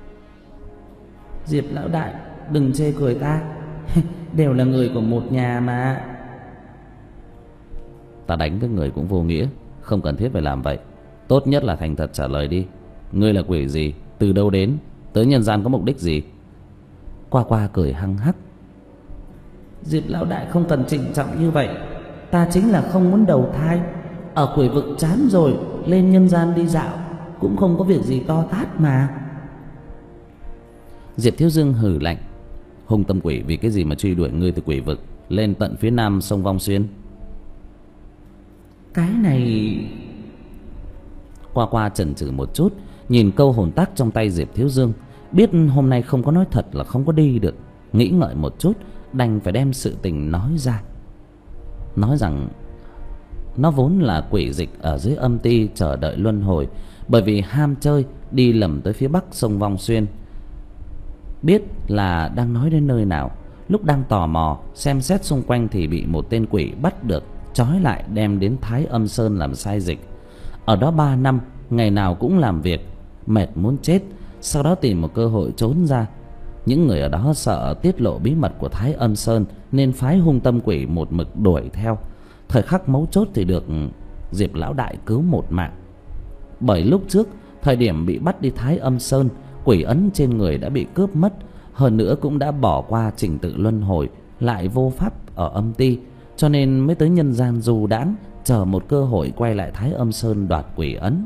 Diệp lão đại, đừng chê cười ta. Đều là người của một nhà mà. Ta đánh với người cũng vô nghĩa, không cần thiết phải làm vậy. Tốt nhất là thành thật trả lời đi. Ngươi là quỷ gì? Từ đâu đến? Tới nhân gian có mục đích gì? Qua Qua cười hăng hắc. Diệp lão đại không cần trịnh trọng như vậy. Ta chính là không muốn đầu thai, Ở quỷ vực chán rồi, lên nhân gian đi dạo cũng không có việc gì to tát mà. Diệp Thiếu Dương hừ lạnh: Hung tâm quỷ vì cái gì mà truy đuổi ngươi từ quỷ vực lên tận phía nam sông Vong Xuyên? Cái này... Qua Qua chần chừ một chút, nhìn câu hồn tác trong tay Diệp Thiếu Dương, biết hôm nay không có nói thật là không có đi được. Nghĩ ngợi một chút, đành phải đem sự tình nói ra. Nói rằng nó vốn là quỷ dịch ở dưới âm ti chờ đợi luân hồi, bởi vì ham chơi đi lầm tới phía bắc sông Vong Xuyên. Biết là đang nói đến nơi nào, lúc đang tò mò xem xét xung quanh thì bị một tên quỷ bắt được, trói lại đem đến Thái Âm Sơn làm sai dịch. Ở đó ba năm, ngày nào cũng làm việc, mệt muốn chết, sau đó tìm một cơ hội trốn ra. Những người ở đó sợ tiết lộ bí mật của Thái Âm Sơn nên phái hung tâm quỷ một mực đuổi theo. Thời khắc mấu chốt thì được Diệp lão đại cứu một mạng. Bởi lúc trước, thời điểm bị bắt đi Thái Âm Sơn, quỷ ấn trên người đã bị cướp mất, hơn nữa cũng đã bỏ qua trình tự luân hồi, lại vô pháp ở âm ti, cho nên mới tới nhân gian du đãng, chờ một cơ hội quay lại Thái Âm Sơn đoạt quỷ ấn.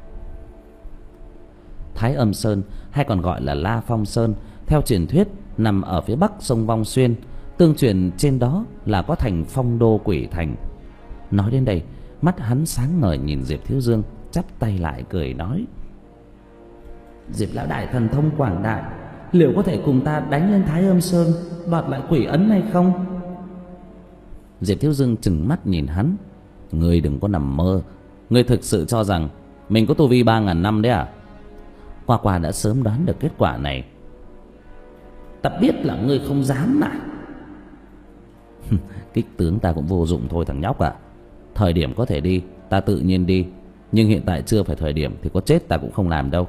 Thái Âm Sơn hay còn gọi là La Phong Sơn, theo truyền thuyết nằm ở phía bắc sông Vong Xuyên. Tương truyền trên đó là có thành Phong Đô Quỷ Thành. Nói đến đây, mắt hắn sáng ngời nhìn Diệp Thiếu Dương, chắp tay lại cười nói: Diệp lão đại thần thông quảng đại, liệu có thể cùng ta đánh lên Thái Âm Sơn đoạt lại quỷ ấn hay không? Diệp Thiếu Dương trừng mắt nhìn hắn: Ngươi đừng có nằm mơ. Ngươi thực sự cho rằng mình có tu vi ba ngàn năm đấy à? Qua Qua đã sớm đoán được kết quả này. Ta biết là ngươi không dám mà. Kích tướng ta cũng vô dụng thôi thằng nhóc ạ. À. Thời điểm có thể đi, ta tự nhiên đi, nhưng hiện tại chưa phải thời điểm thì có chết ta cũng không làm đâu.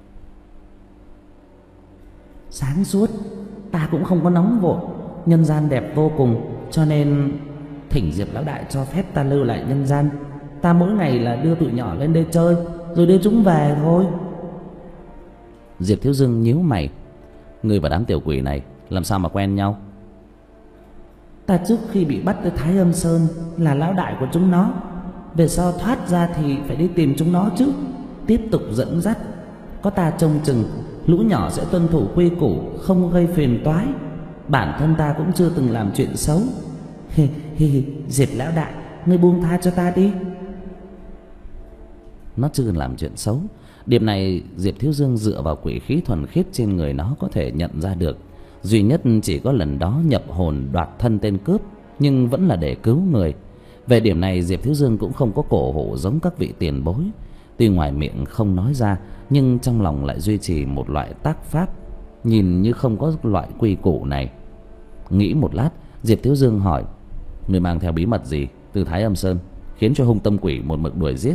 Sáng suốt, ta cũng không có nóng vội. Nhân gian đẹp vô cùng, cho nên thỉnh Diệp lão đại cho phép ta lưu lại nhân gian. Ta mỗi ngày là đưa tụi nhỏ lên đây chơi, rồi đưa chúng về thôi. Diệp Thiếu Dương nhíu mày: Ngươi và đám tiểu quỷ này làm sao mà quen nhau? Ta trước khi bị bắt tới Thái Âm Sơn là lão đại của chúng nó, về sau thoát ra thì phải đi tìm chúng nó chứ, tiếp tục dẫn dắt. Có ta trông chừng, lũ nhỏ sẽ tuân thủ quy củ, không gây phiền toái. Bản thân ta cũng chưa từng làm chuyện xấu. Hi hi, Diệp lão đại, ngươi buông tha cho ta đi. Nó chưa làm chuyện xấu. Điểm này Diệp Thiếu Dương dựa vào quỷ khí thuần khiết trên người nó có thể nhận ra được. Duy nhất chỉ có lần đó nhập hồn đoạt thân tên cướp, nhưng vẫn là để cứu người. Về điểm này Diệp Thiếu Dương cũng không có cổ hủ giống các vị tiền bối. Tuy ngoài miệng không nói ra, nhưng trong lòng lại duy trì một loại tác pháp, nhìn như không có loại quy củ này. Nghĩ một lát, Diệp Thiếu Dương hỏi: Người mang theo bí mật gì từ Thái Âm Sơn khiến cho hung tâm quỷ một mực đuổi giết?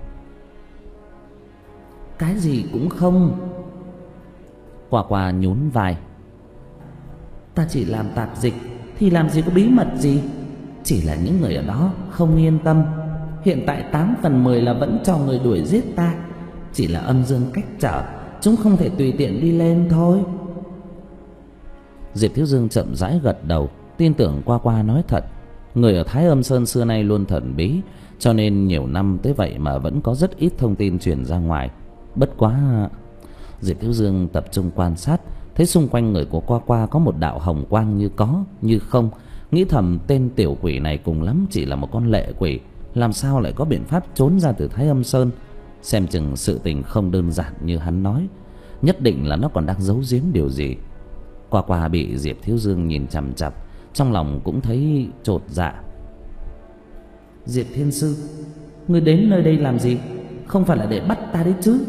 Cái gì cũng không. Qua Qua nhún vai: Ta chỉ làm tạp dịch thì làm gì có bí mật gì. Chỉ là những người ở đó không yên tâm. Hiện tại tám phần mười là vẫn cho người đuổi giết ta. Chỉ là âm dương cách trở, chúng không thể tùy tiện đi lên thôi. Diệp Thiếu Dương chậm rãi gật đầu, tin tưởng Qua Qua nói thật. Người ở Thái Âm Sơn xưa nay luôn thần bí, cho nên nhiều năm tới vậy mà vẫn có rất ít thông tin truyền ra ngoài. Bất quá Diệp Thiếu Dương tập trung quan sát, thấy xung quanh người của Qua Qua có một đạo hồng quang như có như không, nghĩ thầm tên tiểu quỷ này cùng lắm chỉ là một con lệ quỷ, làm sao lại có biện pháp trốn ra từ Thái Âm Sơn. Xem chừng sự tình không đơn giản như hắn nói, nhất định là nó còn đang giấu giếm điều gì. Qua Qua bị Diệp Thiếu Dương nhìn chằm chằm, trong lòng cũng thấy chột dạ. Diệp Thiên Sư, ngươi đến nơi đây làm gì? Không phải là để bắt ta đấy chứ?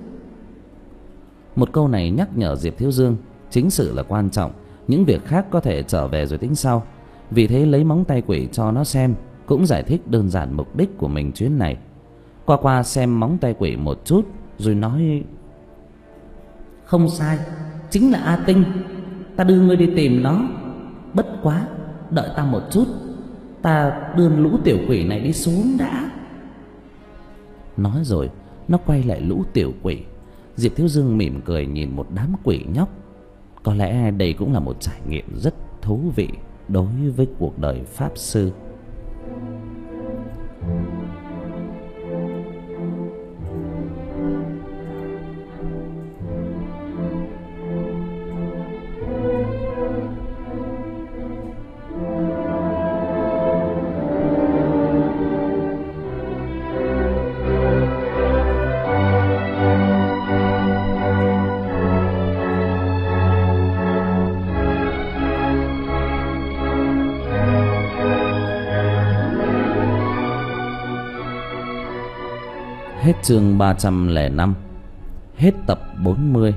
Một câu này nhắc nhở Diệp Thiếu Dương chính sự là quan trọng, những việc khác có thể trở về rồi tính sau. Vì thế lấy móng tay quỷ cho nó xem, cũng giải thích đơn giản mục đích của mình chuyến này. Qua Qua xem móng tay quỷ một chút rồi nói: Không sai, chính là A Tinh. Ta đưa ngươi đi tìm nó. Bất quá, đợi ta một chút, ta đưa lũ tiểu quỷ này đi xuống đã. Nói rồi nó quay lại lũ tiểu quỷ. Diệp Thiếu Dương mỉm cười nhìn một đám quỷ nhóc. Có lẽ đây cũng là một trải nghiệm rất thú vị đối với cuộc đời pháp sư. Hết chương ba trăm lẻ năm. Hết tập bốn mươi.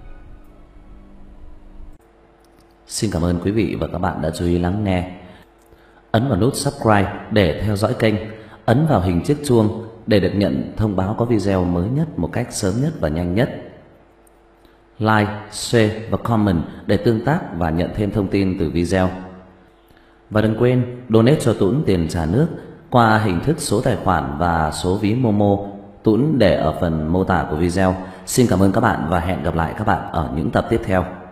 Xin cảm ơn quý vị và các bạn đã chú ý lắng nghe. Ấn vào nút subscribe để theo dõi kênh. Ấn vào hình chiếc chuông để được nhận thông báo có video mới nhất một cách sớm nhất và nhanh nhất. Like, share và comment để tương tác và nhận thêm thông tin từ video. Và đừng quên donate cho Tuấn tiền trả nước qua hình thức số tài khoản và số ví Momo. Tuấn để ở phần mô tả của video. Xin cảm ơn các bạn và hẹn gặp lại các bạn ở những tập tiếp theo.